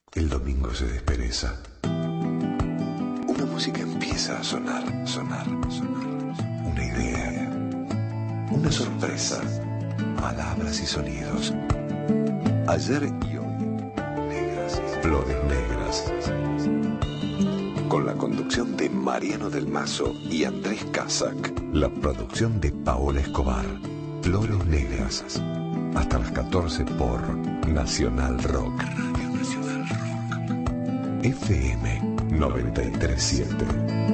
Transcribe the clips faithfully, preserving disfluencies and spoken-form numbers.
El domingo se despereza. Una música empieza a sonar, sonar, sonar. Una idea, una sorpresa, palabras y sonidos. Ayer y hoy, negras, flores negras. Con la conducción de Mariano del Mazo y Andrés Casac. La producción de Paola Escobar. Flores negras. Hasta las catorce por Nacional Rock. Radio Nacional Rock. F M noventa y tres punto siete.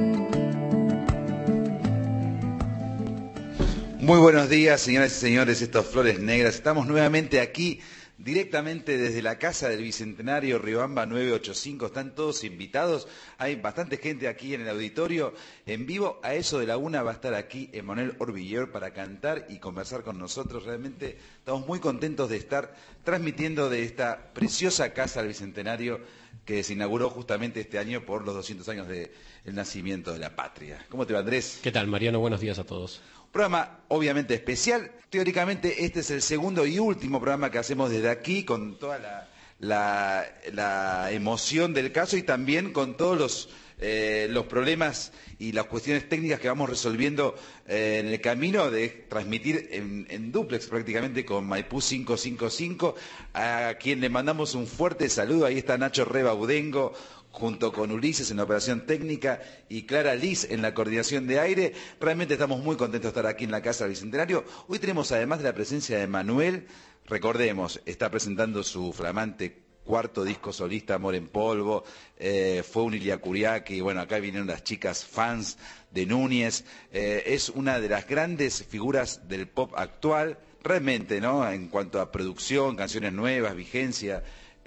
Muy buenos días, señoras y señores, estos Flores Negras. Estamos nuevamente aquí, directamente desde la Casa del Bicentenario, Riobamba nueve ochenta y cinco. Están todos invitados. Hay bastante gente aquí en el auditorio. En vivo, a eso de la una, va a estar aquí Emanuel Orbilleur para cantar y conversar con nosotros. Realmente estamos muy contentos de estar transmitiendo de esta preciosa Casa del Bicentenario que se inauguró justamente este año por los doscientos años del nacimiento de la patria. ¿Cómo te va, Andrés? ¿Qué tal, Mariano? Buenos días a todos. Programa obviamente especial. Teóricamente este es el segundo y último programa que hacemos desde aquí, con toda la, la, la emoción del caso y también con todos los, eh, los problemas y las cuestiones técnicas que vamos resolviendo eh, en el camino de transmitir en, en dúplex prácticamente con Maipú quinientos cincuenta y cinco, a quien le mandamos un fuerte saludo. Ahí está Nacho Rebaudengo, junto con Ulises en la operación técnica y Clara Liz en la coordinación de aire. Realmente estamos muy contentos de estar aquí en la Casa del Bicentenario. Hoy tenemos, además de la presencia de Manuel, recordemos, está presentando su flamante cuarto disco solista, Amor en Polvo, eh, fue un Ilia Kuriaki, bueno, acá vinieron las chicas fans de Núñez, eh, es una de las grandes figuras del pop actual, realmente, ¿no?, en cuanto a producción, canciones nuevas, vigencia.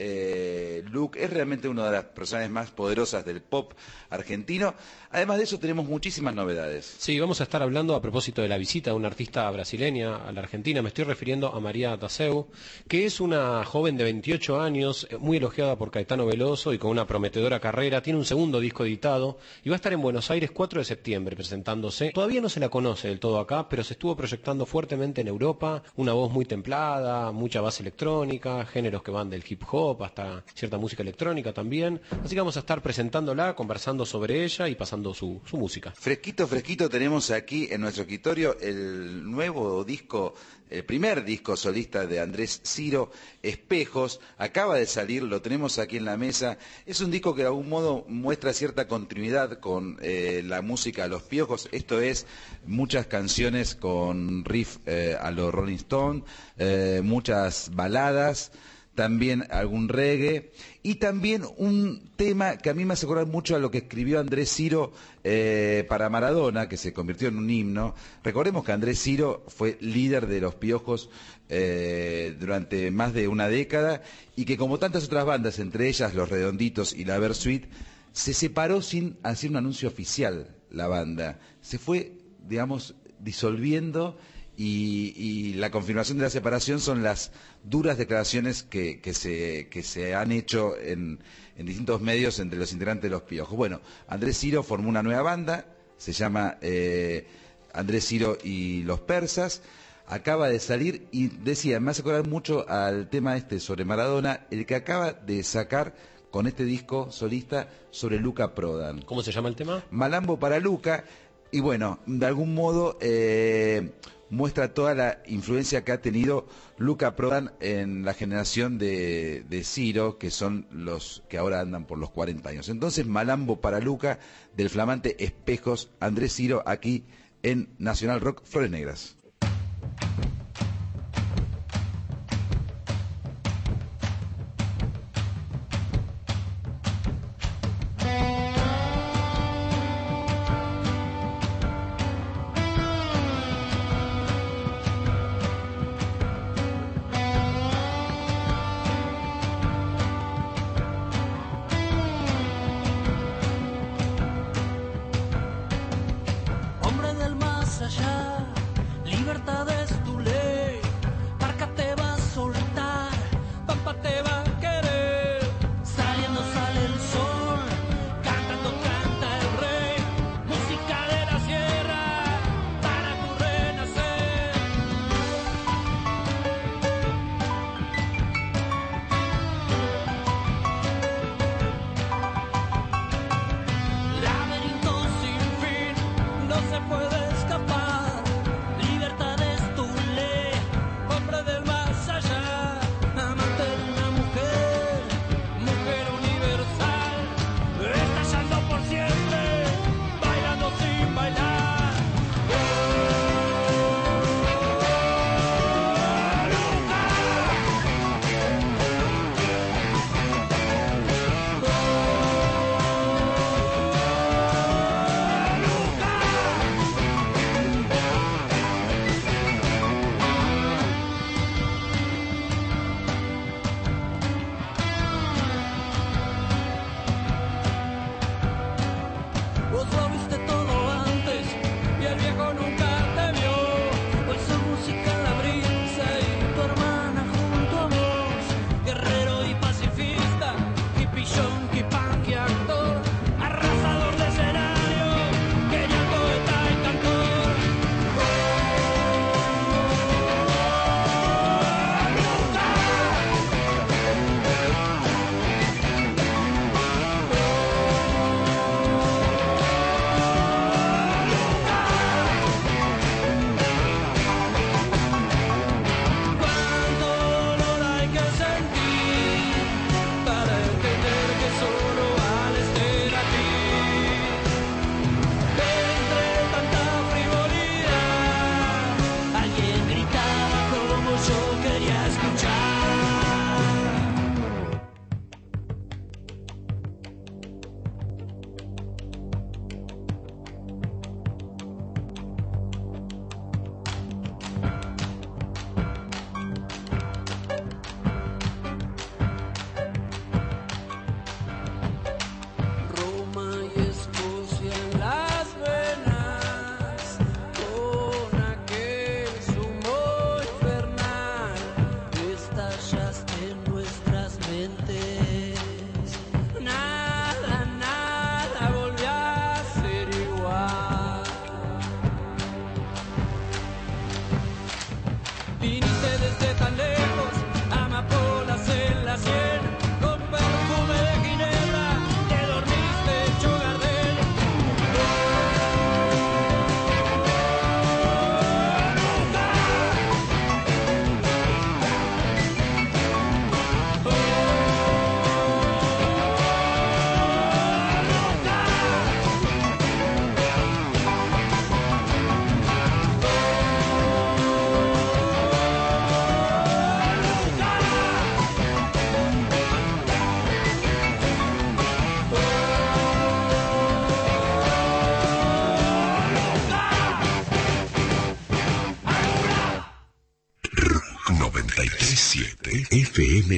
Eh, Luke es realmente una de las personas más poderosas del pop argentino. Además de eso tenemos muchísimas novedades. Sí, vamos a estar hablando a propósito de la visita de una artista brasileña a la Argentina. Me estoy refiriendo a María Taseu, que es una joven de veintiocho años, muy elogiada por Caetano Veloso y con una prometedora carrera. Tiene un segundo disco editado y va a estar en Buenos Aires cuatro de septiembre presentándose. Todavía no se la conoce del todo acá, pero se estuvo proyectando fuertemente en Europa. Una voz muy templada, mucha base electrónica, géneros que van del hip hop hasta cierta música electrónica también. Así que vamos a estar presentándola, conversando sobre ella y pasando su, su música. Fresquito, fresquito, tenemos aquí en nuestro escritorio el nuevo disco, el primer disco solista de Andrés Ciro, Espejos. Acaba de salir, lo tenemos aquí en la mesa. Es un disco que de algún modo muestra cierta continuidad con eh, la música de Los Piojos. Esto es muchas canciones con riff eh, a los Rolling Stones, eh, muchas baladas, también algún reggae y también un tema que a mí me hace acordar mucho a lo que escribió Andrés Ciro eh, para Maradona, que se convirtió en un himno. Recordemos que Andrés Ciro fue líder de Los Piojos eh, durante más de una década y que, como tantas otras bandas, entre ellas Los Redonditos y la Versuit, se separó sin hacer un anuncio oficial la banda. Se fue, digamos, disolviendo. Y, y la confirmación de la separación son las duras declaraciones que, que, se, que se han hecho en, en distintos medios entre los integrantes de Los Piojos. Bueno, Andrés Ciro formó una nueva banda, se llama eh, Andrés Ciro y los Persas, acaba de salir y decía, me hace acordar mucho al tema este sobre Maradona, el que acaba de sacar con este disco solista sobre Luca Prodan. ¿Cómo se llama el tema? Malambo para Luca, y bueno, de algún modo Eh, muestra toda la influencia que ha tenido Luca Prodan en la generación de, de Ciro, que son los que ahora andan por los cuarenta años. Entonces, Malambo para Luca, del flamante Espejos, Andrés Ciro, aquí en Nacional Rock, Flores Negras. Hombre del más allá,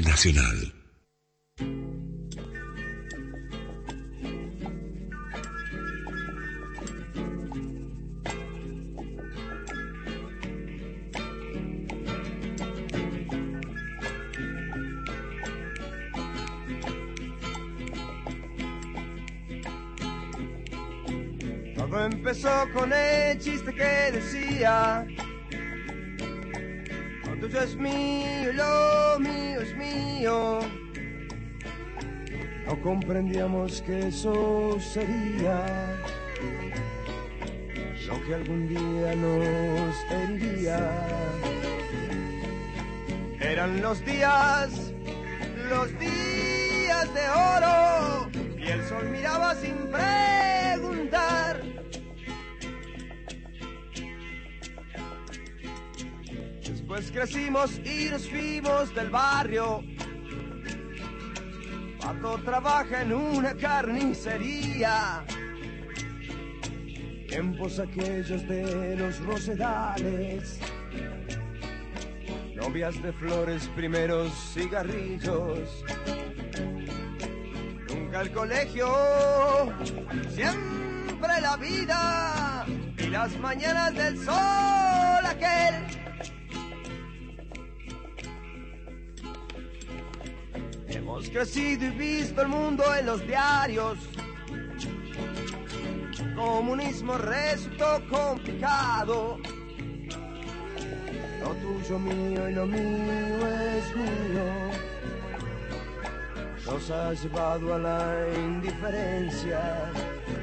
aire nacional. Todo empezó con el chiste que decía: lo tuyo es mío y lo mío es mío. No comprendíamos que eso sería lo que algún día nos heriría. Eran los días, los días de oro, y el sol miraba sin preguntar. Después crecimos y nos fuimos del barrio. Pato trabaja en una carnicería. Tiempos aquellos de los rosedales, novias de flores, primeros cigarrillos. Nunca el colegio, siempre la vida y las mañanas del sol aquel. Hemos crecido y visto el mundo en los diarios. Comunismo resultó complicado. Lo tuyo mío y lo mío es mío. Nos ha llevado a la indiferencia.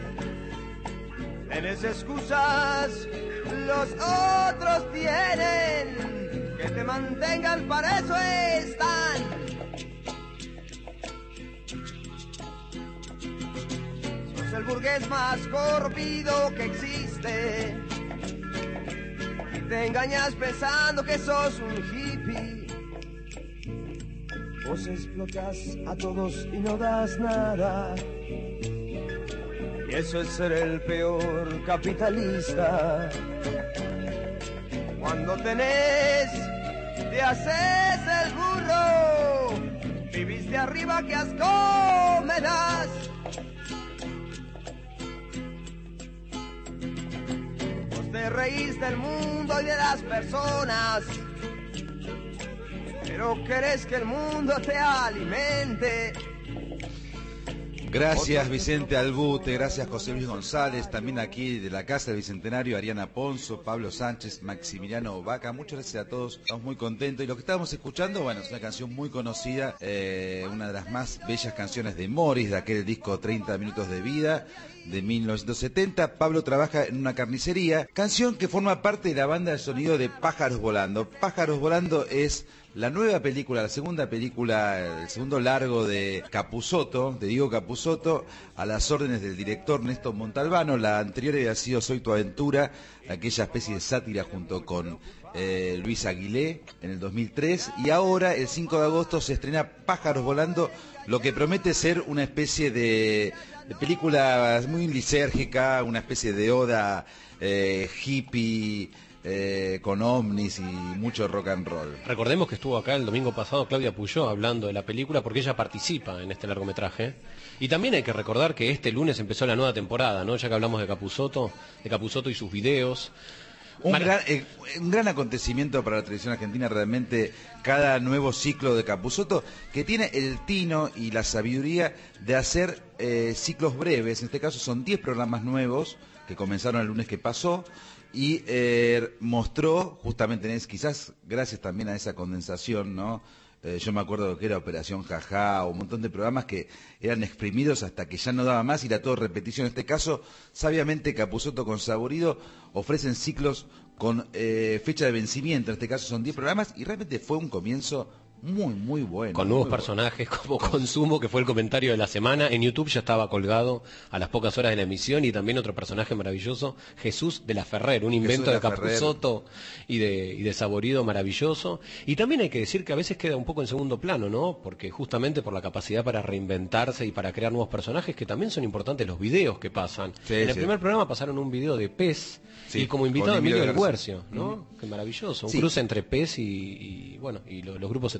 Tienes excusas, los otros tienen. Que te mantengan, para eso están. El burgués más corrompido que existe, y te engañas pensando que sos un hippie. Vos explotas a todos y no das nada, y eso es ser el peor capitalista. Cuando tenés, te haces el burro, vivís de arriba, que asco me das. Te reís del mundo y de las personas, pero querés que el mundo te alimente. Gracias Vicente Albute, gracias José Luis González, también aquí de la Casa del Bicentenario, Ariana Ponzo, Pablo Sánchez, Maximiliano Vaca, muchas gracias a todos, estamos muy contentos. Y lo que estábamos escuchando, bueno, es una canción muy conocida, eh, una de las más bellas canciones de Morris, de aquel disco treinta minutos de vida, de mil novecientos setenta. Pablo trabaja en una carnicería, canción que forma parte de la banda de sonido de Pájaros Volando. Pájaros Volando es la nueva película, la segunda película, el segundo largo de Capusotto, de Diego Capusotto, a las órdenes del director Néstor Montalbano. La anterior había sido Soy tu aventura, aquella especie de sátira junto con eh, Luis Aguilé en el dos mil tres, y ahora el cinco de agosto se estrena Pájaros Volando, lo que promete ser una especie de, de película muy lisérgica, una especie de oda eh, hippie, Eh, con ovnis y mucho rock and roll. Recordemos que estuvo acá el domingo pasado Claudia Puyó hablando de la película, porque ella participa en este largometraje. Y también hay que recordar que este lunes empezó la nueva temporada, ¿no? Ya que hablamos de Capusotto, de Capusotto y sus videos. Un, Mar... gran, eh, un gran acontecimiento para la televisión argentina, realmente, cada nuevo ciclo de Capusotto, que tiene el tino y la sabiduría de hacer eh, ciclos breves. En este caso son diez programas nuevos que comenzaron el lunes que pasó. Y eh, mostró, justamente, quizás gracias también a esa condensación, ¿no? Eh, yo me acuerdo que era Operación Jajá, o un montón de programas que eran exprimidos hasta que ya no daba más y era todo repetición. En este caso, sabiamente, Capusotto con Saborido ofrecen ciclos con eh, fecha de vencimiento. En este caso son diez programas y realmente fue un comienzo muy, muy bueno. Con nuevos personajes bueno. Como Consumo, que fue el comentario de la semana. En YouTube ya estaba colgado a las pocas horas de la emisión. Y también otro personaje maravilloso, Jesús de la Ferrer, un invento de, de Capusotto y de, y de Saborido maravilloso. Y también hay que decir que a veces queda un poco en segundo plano, ¿no? Porque justamente por la capacidad para reinventarse y para crear nuevos personajes, que también son importantes los videos que pasan. Sí, en el sí. primer programa pasaron un video de Pez, sí, y como invitado Emilio del Guercio, ¿no? Mm. Qué maravilloso. Un sí. cruce entre Pez y, y bueno, y lo, los grupos setenta.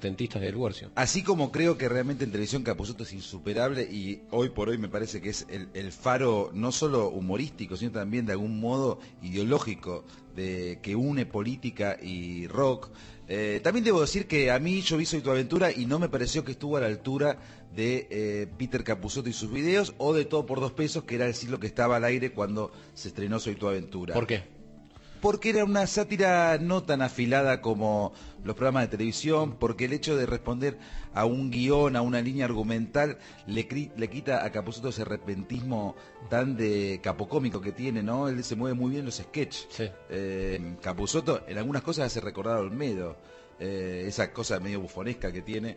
setentistas del Guercio. Así como creo que realmente en televisión Capusotto es insuperable y hoy por hoy me parece que es el, el faro no solo humorístico, sino también de algún modo ideológico de que une política y rock. Eh, también debo decir que a mí yo vi Soy tu aventura y no me pareció que estuvo a la altura de eh, Peter Capusotto y sus videos o de Todo por dos pesos, que era el siglo que estaba al aire cuando se estrenó Soy tu aventura. ¿Por qué? Porque era una sátira no tan afilada como los programas de televisión, porque el hecho de responder a un guión, a una línea argumental, le, le quita a Capusotto ese repentismo tan de capocómico que tiene, ¿no? Él se mueve muy bien en los sketches. Sí. Eh, Capusotto en algunas cosas hace recordar a Olmedo. Eh, esa cosa medio bufonesca que tiene.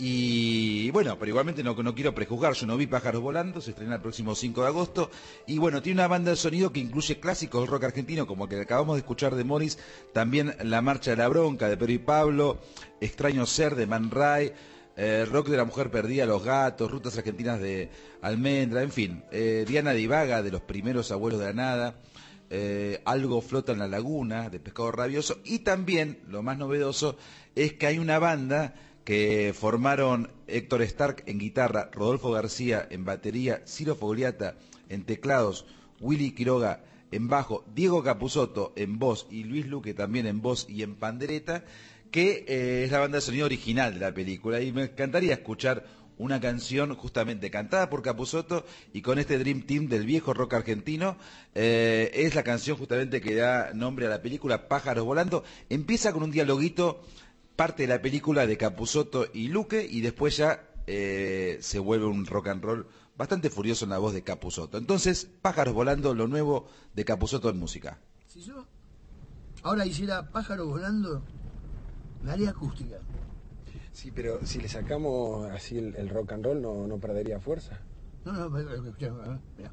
Y bueno, pero igualmente no, no quiero prejuzgar. Yo no vi Pájaros Volando, se estrena el próximo cinco de agosto. Y bueno, tiene una banda de sonido que incluye clásicos del rock argentino, como el que acabamos de escuchar de Morris, también La Marcha de la Bronca de Pedro y Pablo, Extraño Ser de Man Ray, eh, Rock de la Mujer Perdida, Los Gatos, Rutas Argentinas de Almendra, en fin, eh, Diana Divaga de Los Primeros Abuelos de la Nada. Eh, Algo flota en la laguna de Pescado Rabioso, y también lo más novedoso es que hay una banda que formaron Héctor Stark en guitarra, Rodolfo García en batería, Ciro Fogliata en teclados, Willy Quiroga en bajo, Diego Capusotto en voz y Luis Luque también en voz y en pandereta, que eh, es la banda de sonido original de la película, y me encantaría escuchar una canción justamente cantada por Capusotto y con este Dream Team del viejo rock argentino. Eh, es la canción justamente que da nombre a la película, Pájaros Volando. Empieza con un dialoguito, parte de la película de Capusotto y Luque, y después ya eh, se vuelve un rock and roll bastante furioso en la voz de Capusotto. Entonces, Pájaros Volando, lo nuevo de Capusotto en música. Si yo ahora hiciera Pájaros Volando, la haría acústica. Sí, pero si le sacamos así el, el rock and roll, ¿no, no perdería fuerza? No, no, escucha, mira.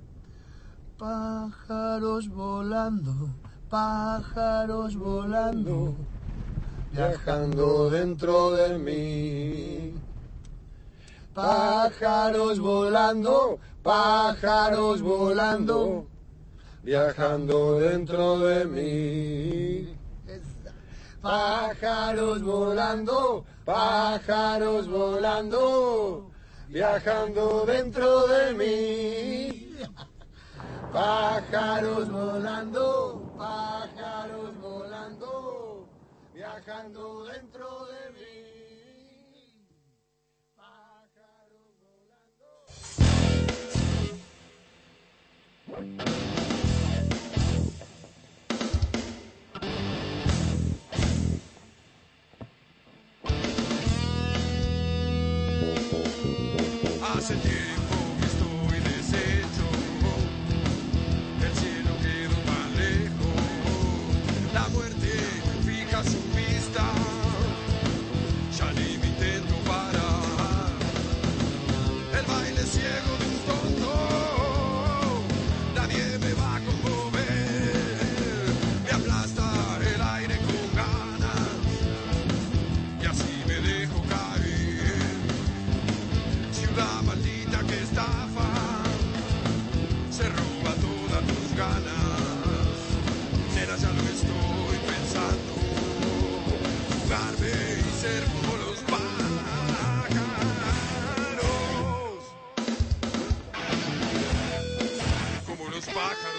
Pájaros volando, pájaros volando, viajando dentro de mí. Pájaros volando, pájaros volando, viajando dentro de mí. Pájaros volando, pájaros volando, viajando dentro de mí. Pájaros volando, pájaros volando, viajando dentro de mí. Pájaros volando. Hace tiempo que estoy deshecho, el cielo quedó tan lejos, la muerte fija su vista, ya ni me intento parar, el baile ciego de un tonto, nadie me va a conmover, me aplasta el aire con ganas, y así me dejo caer. La maldita que estafa se roba todas tus ganas, nena, ya lo estoy pensando, jugarme y ser como los pájaros, como los pájaros.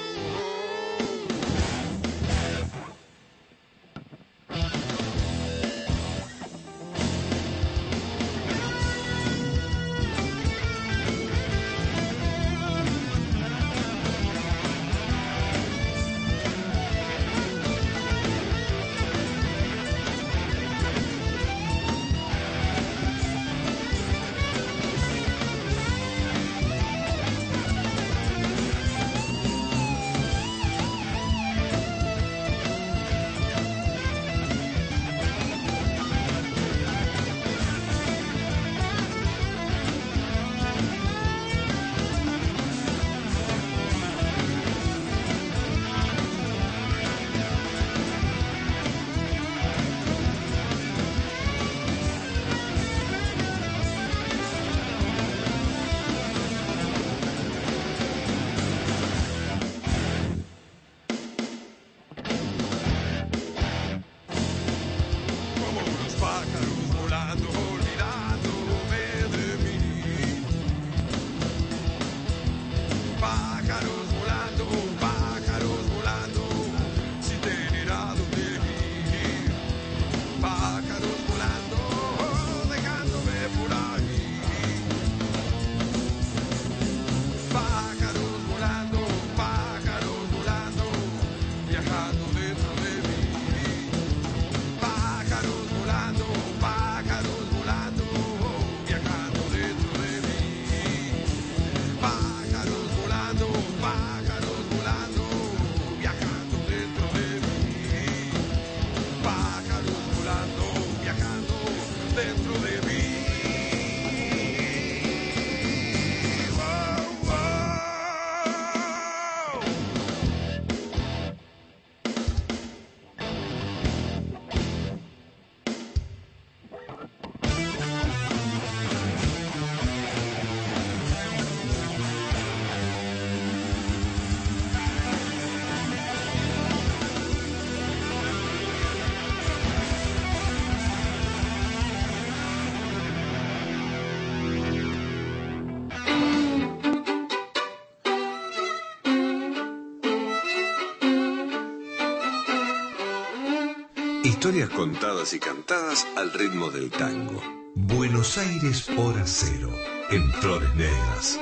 Historias contadas y cantadas al ritmo del tango. Buenos Aires Hora Cero, en Flores Negras.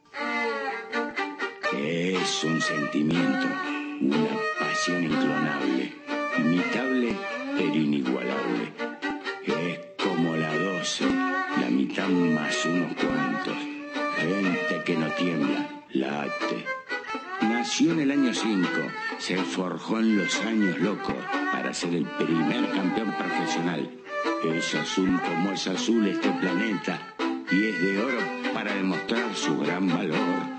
Es un sentimiento, una pasión inclonable, imitable pero inigualable. Es como la doce, la mitad más unos cuantos. Gente que no tiembla, late. Nació en el año cinco, se forjó en los años locos para ser el primer campeón profesional. Es azul como es azul este planeta y es de oro para demostrar su gran valor.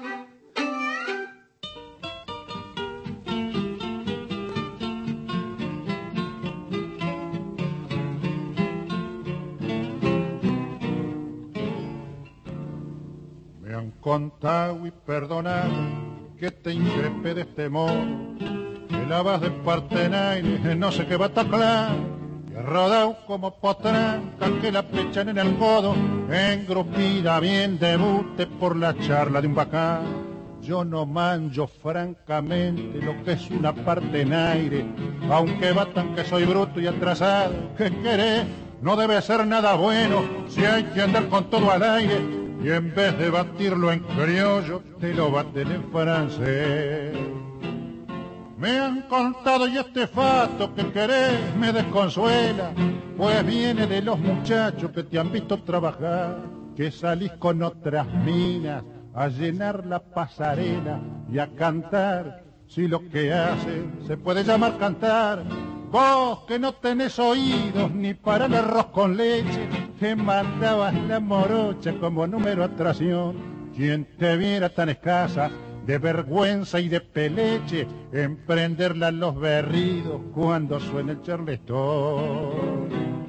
Me han contado y perdonado que te increpe de este modo, que la vas de partenaire, no sé qué va a taclar, y has rodado como potranca que la pechan en el codo, engrupida bien debute por la charla de un bacán. Yo no manjo francamente lo que es una partenaire, aunque batan que soy bruto y atrasado, ¿qué querés? No debe ser nada bueno si hay que andar con todo al aire, y en vez de batirlo en criollo, te lo baten en francés. Me han contado y este fato que querés me desconsuela, pues viene de los muchachos que te han visto trabajar, que salís con otras minas a llenar la pasarela y a cantar, si lo que haces se puede llamar cantar. Vos que no tenés oídos ni para el arroz con leche, te mandabas la morocha como número atracción. Quien te viera tan escasa de vergüenza y de peleche, emprenderla en los berridos cuando suena el charleston.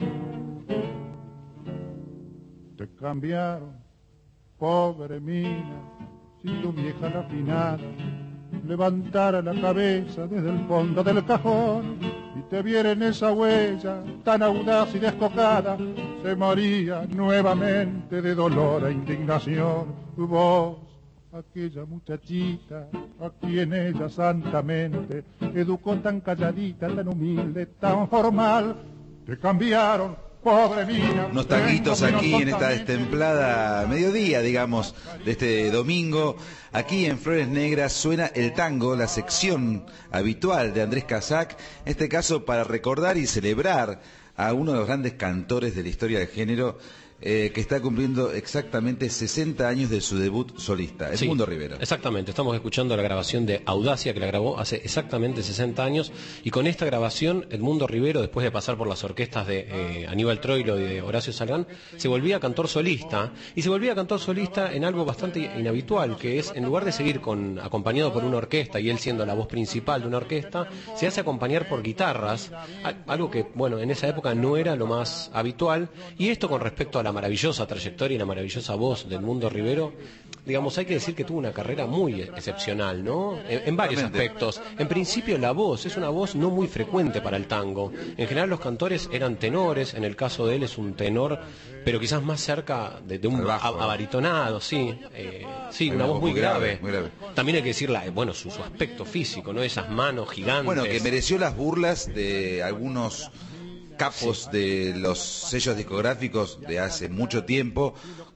Te cambiaron, pobre mina, si tu vieja la final levantara la cabeza desde el fondo del cajón y te viera en esa huella tan audaz y descocada, se moría nuevamente de dolor e indignación. Vos, aquella muchachita a quien ella santamente educó tan calladita, tan humilde, tan formal, te cambiaron, pobre mía. Unos tanguitos aquí en esta destemplada mediodía, digamos, de este domingo. Aquí en Flores Negras suena el tango, la sección habitual de Andrés Casac, en este caso para recordar y celebrar a uno de los grandes cantores de la historia del género, eh, que está cumpliendo exactamente sesenta años de su debut solista, Edmundo Sí, Rivero. Exactamente, estamos escuchando la grabación de Audacia, que la grabó hace exactamente sesenta años, y con esta grabación Edmundo Rivero, después de pasar por las orquestas de eh, Aníbal Troilo y de Horacio Salgán, se volvía cantor solista, y se volvía cantor solista en algo bastante inhabitual, que es, en lugar de seguir con, acompañado por una orquesta, y él siendo la voz principal de una orquesta, se hace acompañar por guitarras, algo que, bueno, en esa época no era lo más habitual, y esto con respecto a la maravillosa trayectoria y la maravillosa voz de Edmundo Rivero, digamos, hay que decir que tuvo una carrera muy excepcional, ¿no? En, en varios aspectos. En principio, la voz es una voz no muy frecuente para el tango. En general, los cantores eran tenores, en el caso de él es un tenor, pero quizás más cerca de, de un bajo, abaritonado, sí. Eh, sí, una voz muy grave. muy grave. También hay que decir, la, bueno, su, su aspecto físico, ¿no? Esas manos gigantes. Bueno, que mereció las burlas de algunos capos sí. de los sellos discográficos de hace mucho tiempo,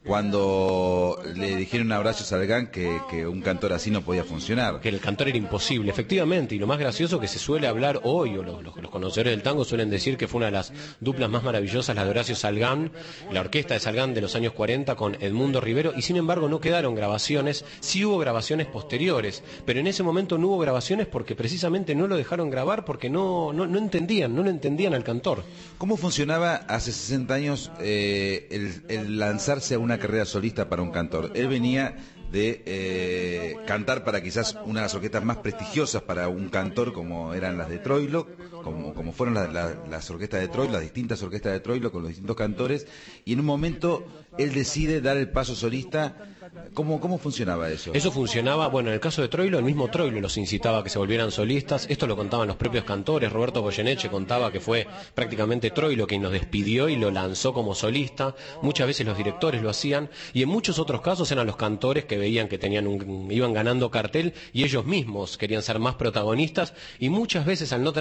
cuando le dijeron a Horacio Salgán que, que un cantor así no podía funcionar. Que el cantor era imposible, efectivamente, y lo más gracioso que se suele hablar hoy, o los, los, los conocedores del tango suelen decir que fue una de las duplas más maravillosas, la de Horacio Salgán, la orquesta de Salgán de los años cuarenta con Edmundo Rivero, y sin embargo no quedaron grabaciones, sí hubo grabaciones posteriores, pero en ese momento no hubo grabaciones porque precisamente no lo dejaron grabar porque no, no, no entendían, no lo entendían al cantor. ¿Cómo funcionaba hace sesenta años eh, el, el lanzarse a una carrera solista para un cantor? Él venía de eh, cantar para quizás una de las orquestas más prestigiosas para un cantor, como eran las de Troilo, como, como fueron la, la, las orquestas de Troilo, las distintas orquestas de Troilo con los distintos cantores, y en un momento él decide dar el paso solista. ¿Cómo, cómo funcionaba eso? Eso funcionaba, bueno, en el caso de Troilo, el mismo Troilo los incitaba a que se volvieran solistas. Esto lo contaban los propios cantores. Roberto Goyeneche contaba que fue prácticamente Troilo quien nos despidió y lo lanzó como solista. Muchas veces los directores lo hacían, y en muchos otros casos eran los cantores que veían que tenían un, iban ganando cartel y ellos mismos querían ser más protagonistas, y muchas veces al no tener el respaldo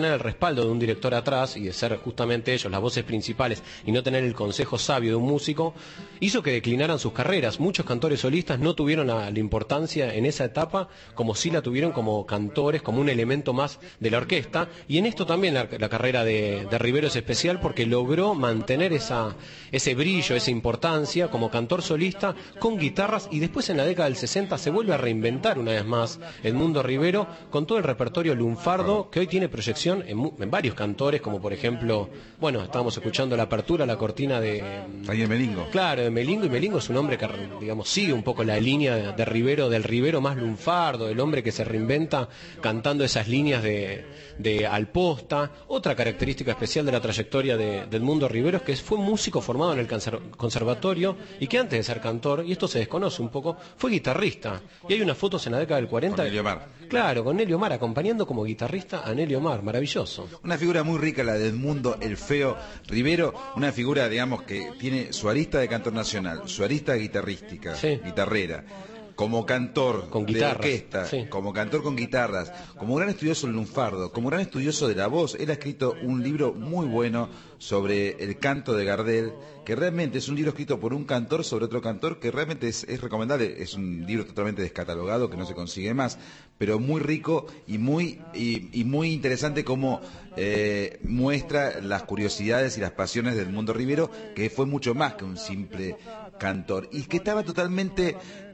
respaldo de un director atrás y de ser justamente ellos las voces principales y no tener el consejo sabio de un músico, hizo que declinaran sus carreras. Muchos cantores solistas no tuvieron la, la importancia en esa etapa como sí la tuvieron como cantores, como un elemento más de la orquesta, y en esto también la, la carrera de, de Rivero es especial porque logró mantener esa, ese brillo, esa importancia como cantor solista con guitarras, y después en la década del sesenta se vuelve a reinventar una vez más Edmundo Rivero con todo el repertorio lunfardo que hoy tiene proyección en, en varios cantores, como por ejemplo, bueno, estábamos escuchando la apertura, la cortina de... Ahí en Melingo. Claro, de Melingo, y Melingo es un hombre que, digamos, sigue un poco la línea de, de Rivero, del Rivero más lunfardo, del hombre que se reinventa cantando esas líneas de, de Alposta. Otra característica especial de la trayectoria de, de Edmundo Rivero es que fue músico formado en el conservatorio y que antes de ser cantor, y esto se desconoce un poco, fue guitarrista. Y hay unas fotos en la década del cuarenta. Con Nelio Mar. Claro, con Nelio Mar, acompañando como guitarrista a Nelio Mar, maravilloso. Una figura muy rica la de Edmundo el Feo Rivero, una figura, digamos, que tiene su arista de cantor nacional, su arista guitarrística, sí. guitarrera, como cantor con de guitarras, orquesta, sí. como cantor con guitarras, como gran estudioso del lunfardo, como gran estudioso de la voz. Él ha escrito un libro muy bueno sobre el canto de Gardel, que realmente es un libro escrito por un cantor sobre otro cantor, que realmente es, es recomendable. Es un libro totalmente descatalogado, que no se consigue más, pero muy rico y muy y, y muy interesante como eh, muestra las curiosidades y las pasiones del Edmundo Rivero, que fue mucho más que un simple cantor, y que estaba totalmente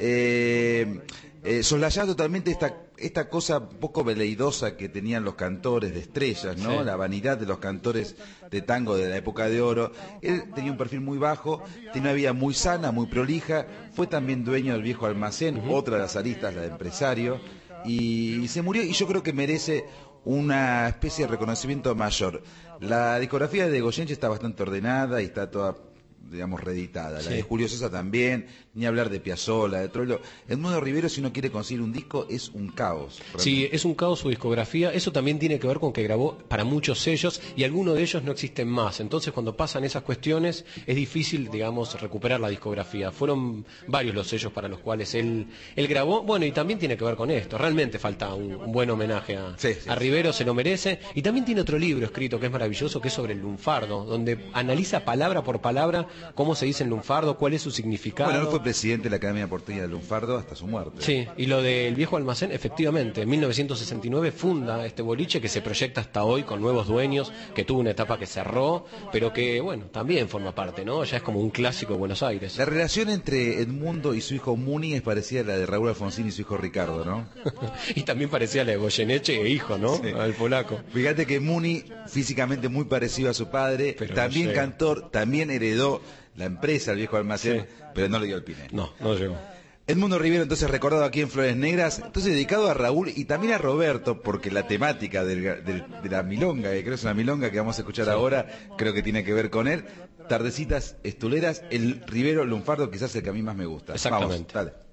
eh, eh, soslayado totalmente esta esta cosa poco veleidosa que tenían los cantores de estrellas, ¿no? Sí. La vanidad de los cantores de tango de la época de oro. Él tenía un perfil muy bajo, tenía una vida muy sana, muy prolija, fue también dueño del Viejo Almacén, uh-huh. otra de las aristas, la de empresario, y, y se murió, y yo creo que merece una especie de reconocimiento mayor. La discografía de Goyeneche está bastante ordenada y está toda, digamos, reeditada. La sí. de Julio Sosa también, ni hablar de Piazzolla, de Troilo. Edmundo Rivero, si uno quiere conseguir un disco, es un caos. Realmente. Sí, es un caos su discografía. Eso también tiene que ver con que grabó para muchos sellos y algunos de ellos no existen más. Entonces, cuando pasan esas cuestiones, es difícil, digamos, recuperar la discografía. Fueron varios los sellos para los cuales él, él grabó. Bueno, y también tiene que ver con esto. Realmente falta un, un buen homenaje a, sí, sí, a Rivero, se lo merece. Y también tiene otro libro escrito que es maravilloso, que es sobre el lunfardo, donde analiza palabra por palabra cómo se dice el lunfardo, cuál es su significado. Bueno, él fue presidente de la Academia Porteña del Lunfardo hasta su muerte. Sí, y lo del Viejo Almacén, efectivamente, en mil novecientos sesenta y nueve funda este boliche que se proyecta hasta hoy con nuevos dueños, que tuvo una etapa que cerró, pero que, bueno, también forma parte, ¿no? Ya es como un clásico de Buenos Aires. La relación entre Edmundo y su hijo Muni es parecida a la de Raúl Alfonsín y su hijo Ricardo, ¿no? Y también parecía la de Goyeneche e hijo, ¿no? Sí. Al polaco. Fíjate que Muni, físicamente muy parecido a su padre, pero también no cantor, también heredó la empresa, el Viejo Almacén, sí. pero no le dio el pine. No, no llegó. Edmundo Rivero, entonces, recordado aquí en Flores Negras, entonces dedicado a Raúl y también a Roberto, porque la temática del, del, de la milonga, que creo que es una milonga que vamos a escuchar sí. ahora, creo que tiene que ver con él. Tardecitas estuleras, el Rivero lunfardo, quizás el que a mí más me gusta. Exactamente. Vamos, dale.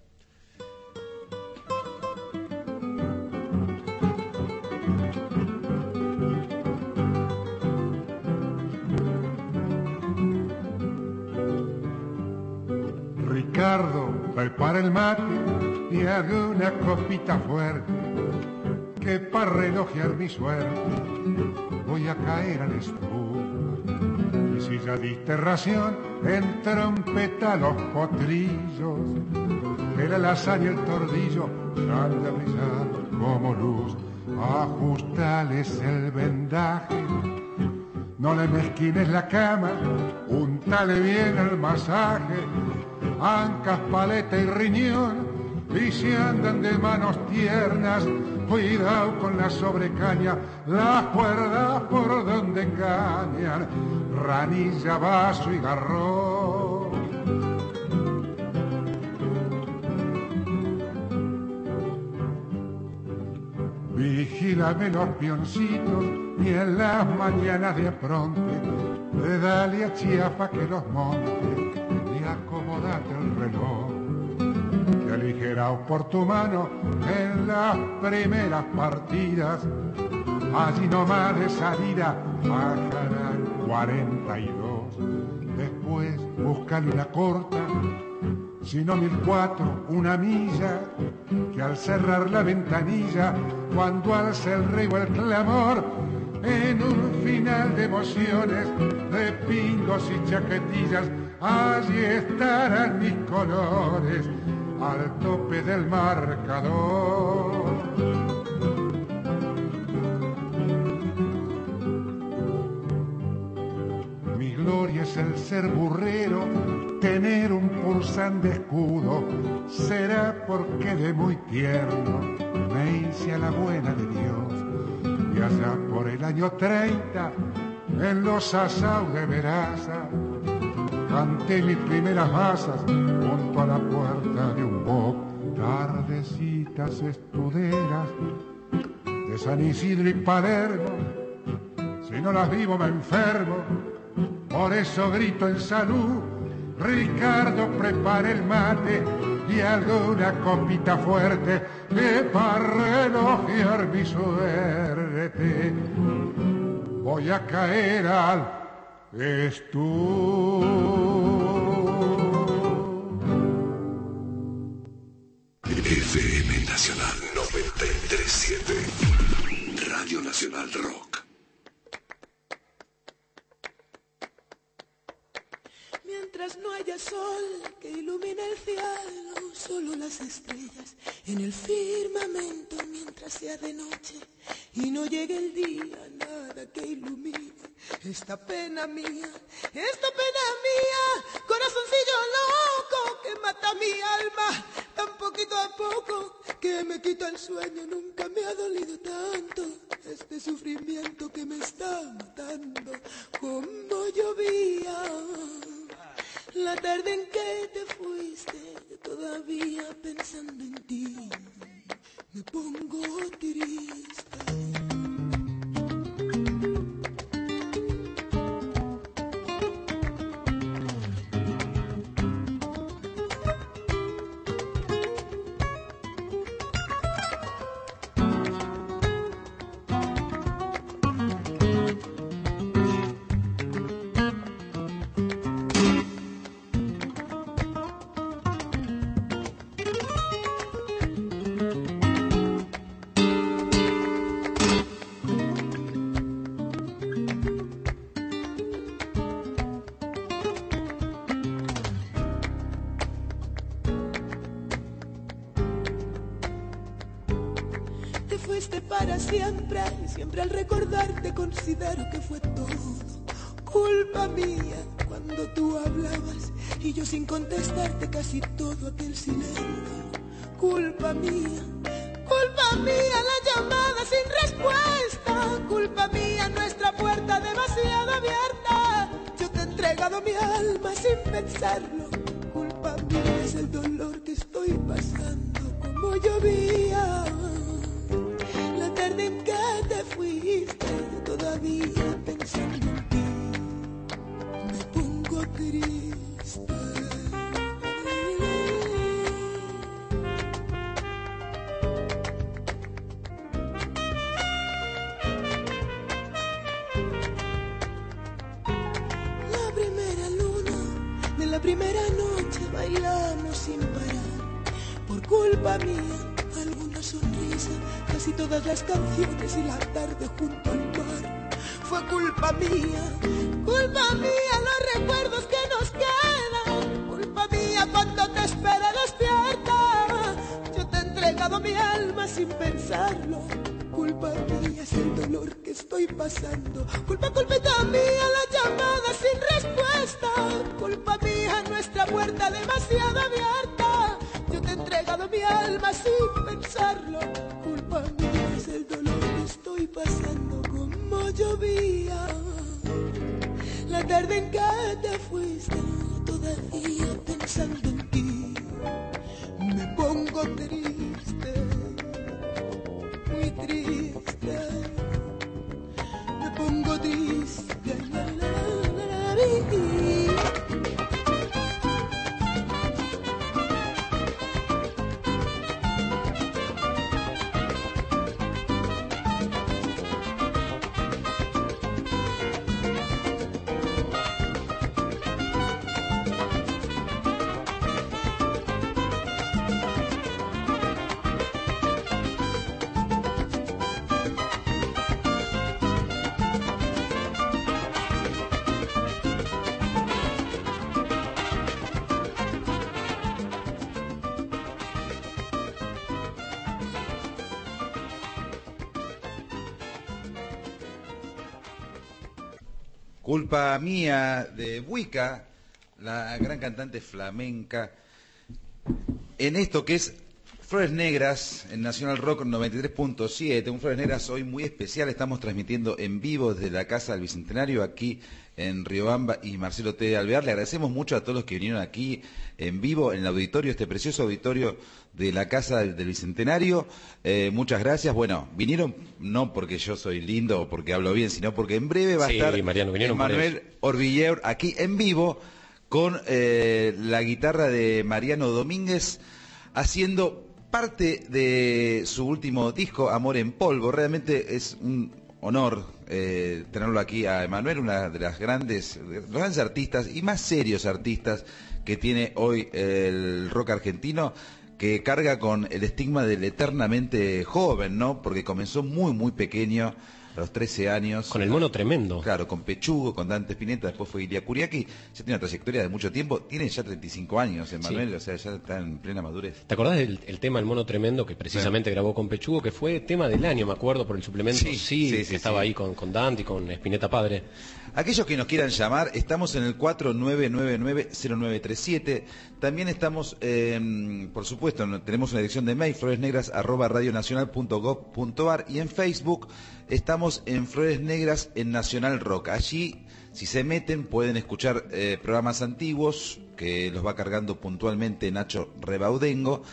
Ricardo, prepara el mate y haga una copita fuerte, que para relojear mi suerte voy a caer al estudio. Y si ya diste ración, en trompeta los potrillos, que la lasaña y el tordillo ya han de brillar como luz. Ajustales el vendaje, no le mezquines la cama, untale bien el masaje, ancas, paleta y riñón, y si andan de manos tiernas, cuidado con la sobrecaña, las cuerdas por donde engañan, ranilla, vaso y garrón. Vigílame los pioncitos y en las mañanas de apronte, dale a Chiafa que los monte y acomodate el reloj, que aligerao por tu mano en las primeras partidas, allí nomás de salida bajarán cuarenta y dos, después búscale una corta, sino mil cuatro, una milla, que al cerrar la ventanilla, cuando alce el río el clamor, en un final de emociones, de pingos y chaquetillas, allí estarán mis colores al tope del marcador. Mi gloria es el ser burrero, tener un pulsante escudo, será porque de muy tierno me hice a la buena de Dios. Y allá por el año treinta, en los asaos de Veraza, canté mis primeras basas junto a la puerta de un boc. Tardecitas estuderas de San Isidro y Palermo, si no las vivo me enfermo, por eso grito en salud. Ricardo, prepare el mate y alguna copita fuerte que para elogiar mi suerte voy a caer al estudio. F M Nacional noventa y tres siete, Radio Nacional Rock. Mientras no haya sol que ilumine el cielo, solo las estrellas en el firmamento, mientras sea de noche y no llegue el día, nada que ilumine esta pena mía, esta pena mía, corazoncillo loco que mata mi alma, tan poquito a poco que me quita el sueño. Nunca me ha dolido tanto este sufrimiento que me está matando, como llovía la tarde en que te fuiste, todavía pensando en ti, me pongo triste. Para siempre, y siempre al recordarte considero que fue todo culpa mía cuando tú hablabas y yo sin contestarte casi todo aquel silencio. Culpa mía, culpa mía la llamada sin respuesta, culpa mía nuestra puerta demasiado abierta. Yo te he entregado mi alma sin pensarlo, culpa mía es el dolor que estoy pasando como llovía. La tarde en que te fuiste, todavía pensando en ti, me pongo triste. La primera luna de la primera noche bailamos sin parar, por culpa mía. Alguna sonrisa, casi todas las canciones y la tarde junto al mar. Fue culpa mía, culpa mía los recuerdos que nos quedan. Culpa mía cuando te espera despierta. Yo te he entregado mi alma sin pensarlo. Culpa mía es el dolor que estoy pasando. Culpa, culpita mía la llamada sin respuesta. Culpa mía nuestra puerta demasiado abierta. Yo te he entregado mi alma sin pensarlo. Culpa mía es el dolor que estoy pasando como llovía. La tarde en que te fuiste, todavía pensando en ti, me pongo triste, muy triste, me pongo triste. La, la, la, la, la, la. Culpa mía, de Buica, la gran cantante flamenca, en esto que es Flores Negras, en Nacional Rock noventa y tres punto siete, un Flores Negras hoy muy especial. Estamos transmitiendo en vivo desde la Casa del Bicentenario, aquí en Riobamba y Marcelo T. Alvear. Le agradecemos mucho a todos los que vinieron aquí en vivo, en el auditorio, este precioso auditorio de la Casa del, del Bicentenario. Eh, muchas gracias. Bueno, vinieron no porque yo soy lindo o porque hablo bien, sino porque en breve va sí, a estar Mariano, Manuel Orvilleur aquí en vivo con eh, la guitarra de Mariano Domínguez, haciendo parte de su último disco, Amor en Polvo. Realmente es un honor eh, tenerlo aquí a Emanuel, una de las grandes, los grandes artistas y más serios artistas que tiene hoy el rock argentino, que carga con el estigma del eternamente joven, ¿no? Porque comenzó muy, muy pequeño, a los trece años. Con el Mono Tremendo. Claro, con Pechugo, con Dante Spinetta, después fue Ilia Curiaki. Ya tiene una trayectoria de mucho tiempo. Tiene ya treinta y cinco años, Emanuel, sí. O sea, ya está en plena madurez. ¿Te acordás del el tema El Mono Tremendo que precisamente sí. grabó con Pechugo, que fue tema del año, me acuerdo, por el suplemento sí, sí, sí que sí, estaba sí. ahí con, con Dante y con Spinetta padre? Aquellos que nos quieran llamar, estamos en el cuatro nueve nueve nueve cero nueve tres siete. También estamos, eh, por supuesto, tenemos una dirección de mail, floresnegras arroba radionacional punto gob punto ar, y en Facebook estamos en Flores Negras en Nacional Rock. Allí, si se meten, pueden escuchar eh, programas antiguos que los va cargando puntualmente Nacho Rebaudengo.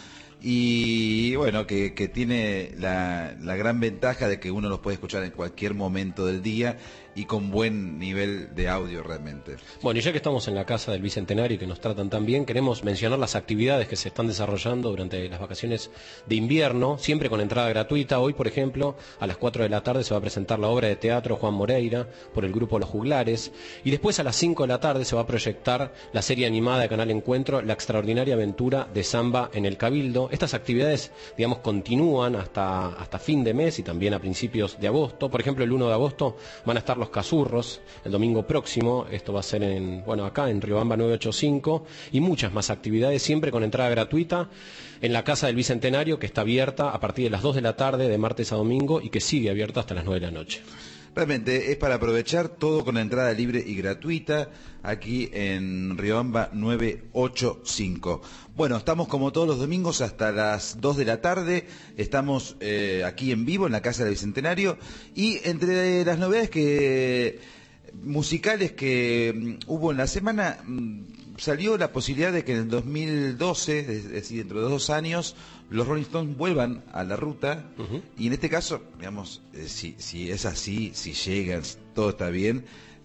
Y bueno, que, que tiene la, la gran ventaja de que uno los puede escuchar en cualquier momento del día y con buen nivel de audio realmente. Bueno, y ya que estamos en la Casa del Bicentenario y que nos tratan tan bien, queremos mencionar las actividades que se están desarrollando durante las vacaciones de invierno, siempre con entrada gratuita. Hoy, por ejemplo, a las cuatro de la tarde se va a presentar la obra de teatro Juan Moreira por el grupo Los Juglares, y después a las cinco de la tarde se va a proyectar la serie animada de Canal Encuentro, La extraordinaria aventura de Samba en el Cabildo. Estas actividades, digamos, continúan hasta, hasta fin de mes y también a principios de agosto. Por ejemplo, el uno de agosto van a estar los Cazurros, el domingo próximo. Esto va a ser en, bueno, acá en Riobamba novecientos ochenta y cinco, y muchas más actividades, siempre con entrada gratuita, en la Casa del Bicentenario, que está abierta a partir de las dos de la tarde, de martes a domingo, y que sigue abierta hasta las nueve de la noche. Realmente es para aprovechar, todo con entrada libre y gratuita, aquí en Riobamba novecientos ochenta y cinco. Bueno, estamos como todos los domingos hasta las dos de la tarde, estamos eh, aquí en vivo en la Casa del Bicentenario, y entre las novedades que musicales que um, hubo en la semana, um, salió la posibilidad de que en el dos mil doce, es decir, dentro de dos años, los Rolling Stones vuelvan a la ruta. Uh-huh. Y en este caso, digamos, eh, si, si es así, si llegan, si todo está bien,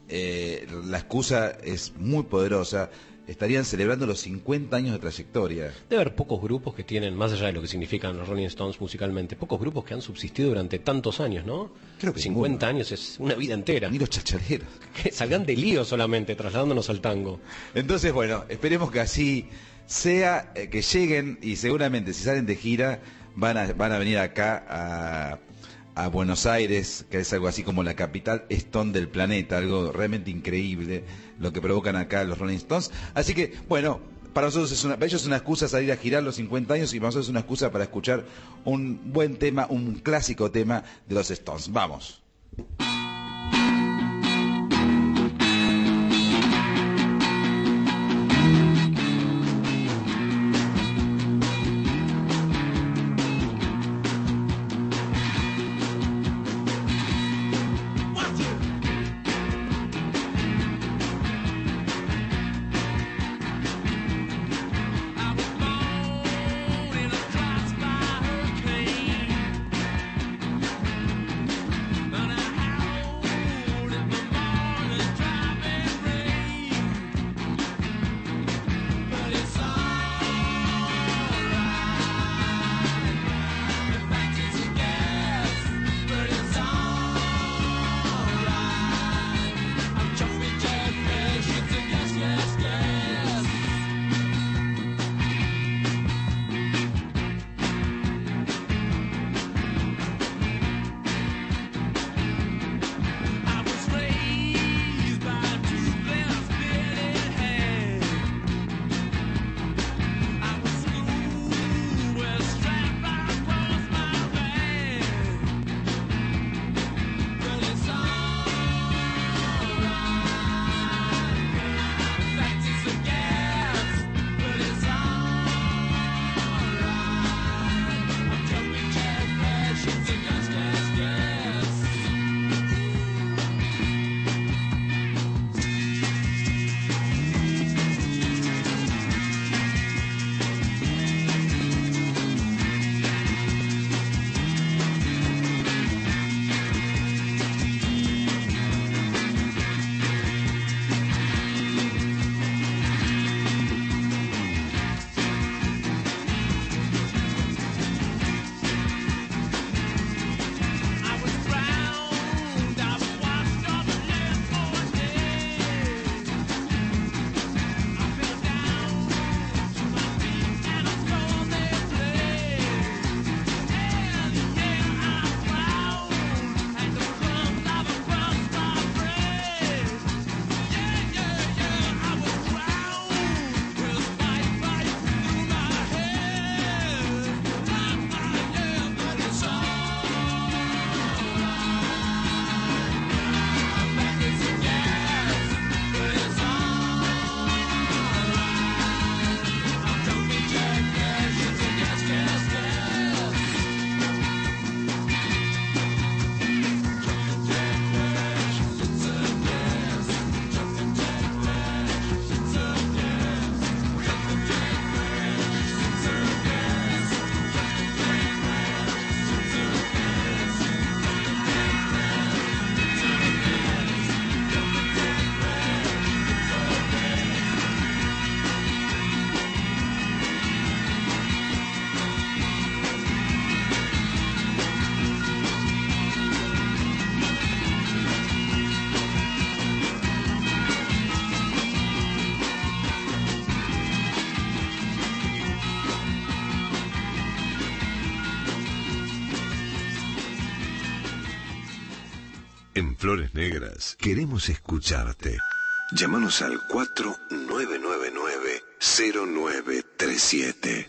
eh, la excusa es muy poderosa. Estarían celebrando los cincuenta años de trayectoria. Debe haber pocos grupos que tienen, más allá de lo que significan los Rolling Stones musicalmente, pocos grupos que han subsistido durante tantos años, ¿no? Creo que cincuenta ninguno. Años es una vida entera. Ni los chachareros. Que salgan de lío solamente, trasladándonos al tango. Entonces, bueno, esperemos que así sea, eh, que lleguen, y seguramente si salen de gira van a, van a venir acá a... a Buenos Aires, que es algo así como la capital Stone del planeta, algo realmente increíble lo que provocan acá los Rolling Stones. Así que, bueno, para nosotros es una, para ellos es una excusa salir a girar los cincuenta años, y para nosotros es una excusa para escuchar un buen tema, un clásico tema de los Stones. Vamos. But I have En Flores Negras queremos escucharte. Llámanos al cuatro nueve nueve nueve cero nueve tres siete.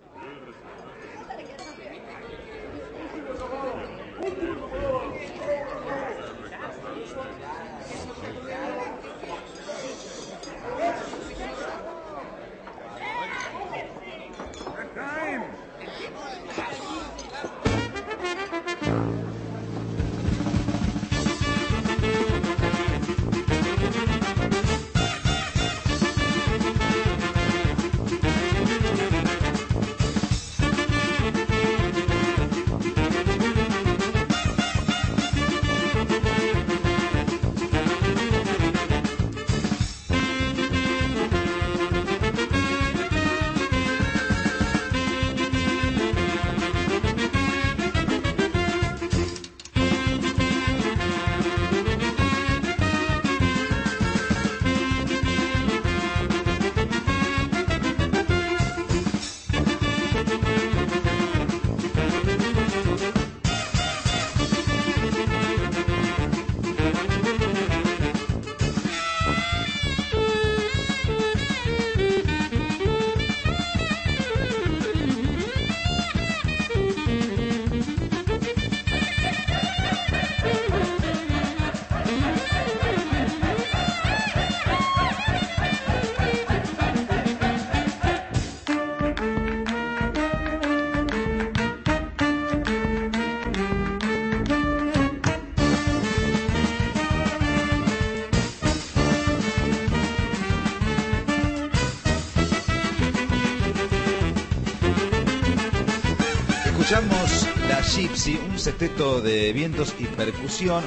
Escuchamos La Gypsy, un sexteto de vientos y percusión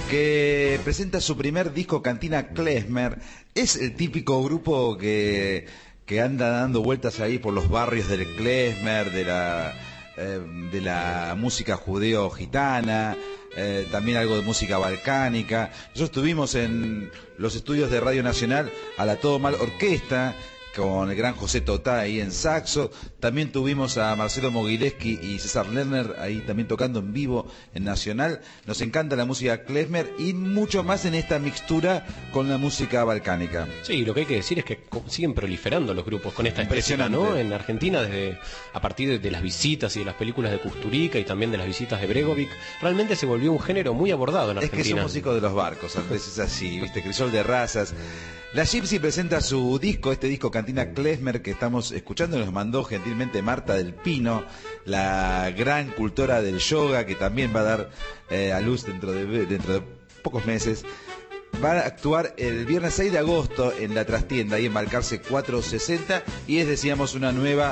que presenta su primer disco, Cantina Klezmer. Es el típico grupo que, que anda dando vueltas ahí por los barrios del Klezmer, de la, eh, de la música judeo-gitana, eh, también algo de música balcánica. Nosotros estuvimos en los estudios de Radio Nacional a la Todo Mal Orquesta, con el gran José Totá ahí en saxo. También tuvimos a Marcelo Mogileski y César Lerner ahí también tocando en vivo en Nacional. Nos encanta la música klezmer y mucho más en esta mixtura con la música balcánica. Sí, lo que hay que decir es que siguen proliferando los grupos con esta estética, ¿no? En Argentina, desde a partir de, de las visitas y de las películas de Kusturica y también de las visitas de Bregovic, realmente se volvió un género muy abordado en Argentina. Es que somos hijos de los barcos, a veces es así, ¿viste? Crisol de razas. La Gypsy presenta su disco, este disco Cantina Klezmer que estamos escuchando, nos mandó gentilmente Marta del Pino, la gran cultora del yoga, que también va a dar eh, a luz dentro de, dentro de pocos meses. Va a actuar el viernes seis de agosto en la trastienda, ahí en Balcarce cuatrocientos sesenta, y es, decíamos, una nueva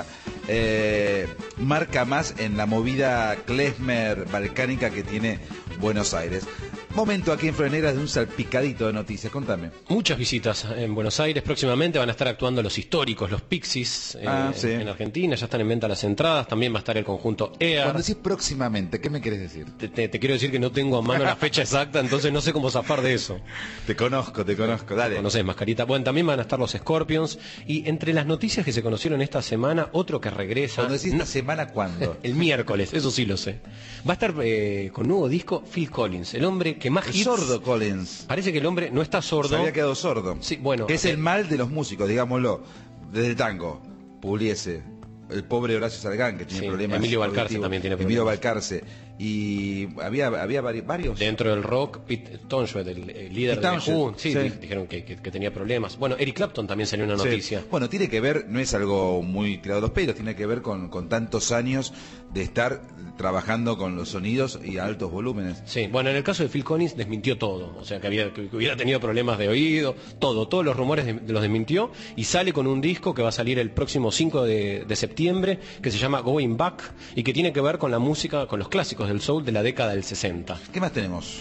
eh, marca más en la movida klezmer balcánica que tiene Buenos Aires. Momento aquí en Flores Negras de un salpicadito de noticias, contame. Muchas visitas en Buenos Aires, próximamente van a estar actuando los históricos, los Pixies, eh, ah, sí. en Argentina, ya están en venta las entradas, también va a estar el conjunto E A R. Cuando decís próximamente, ¿qué me querés decir? Te, te, te quiero decir que no tengo a mano la fecha exacta, entonces no sé cómo zafar de eso. Te conozco, te conozco, dale. Conocés, Mascarita. Bueno, también van a estar los Scorpions, y entre las noticias que se conocieron esta semana, otro que regresa... Cuando decís esta semana, ¿cuándo? El miércoles, eso sí lo sé. Va a estar eh, con nuevo disco Phil Collins, el hombre que más el hits... sordo Collins. Parece que el hombre no está sordo. Se había quedado sordo. Sí, bueno. Que es el mal de los músicos, digámoslo. Desde el tango, Pugliese, el pobre Horacio Salgán, que tiene sí, problemas. Emilio Balcarce también tiene problemas. Emilio Balcarce. Y había, había varios. Dentro del rock, Pete Townshend, el, el líder Pete de The Who, sí, sí. dijeron que, que, que tenía problemas. Bueno, Eric Clapton también salió una noticia. Sí. Bueno, tiene que ver, no es algo muy tirado de los pelos, tiene que ver con, con tantos años de estar trabajando con los sonidos y a altos volúmenes. Sí, bueno, en el caso de Phil Collins desmintió todo, o sea, que, había, que hubiera tenido problemas de oído, todo, todos los rumores de, de los desmintió, y sale con un disco que va a salir el próximo cinco de, de septiembre, que se llama Going Back, y que tiene que ver con la música, con los clásicos del soul de la década del sesenta. ¿Qué más tenemos?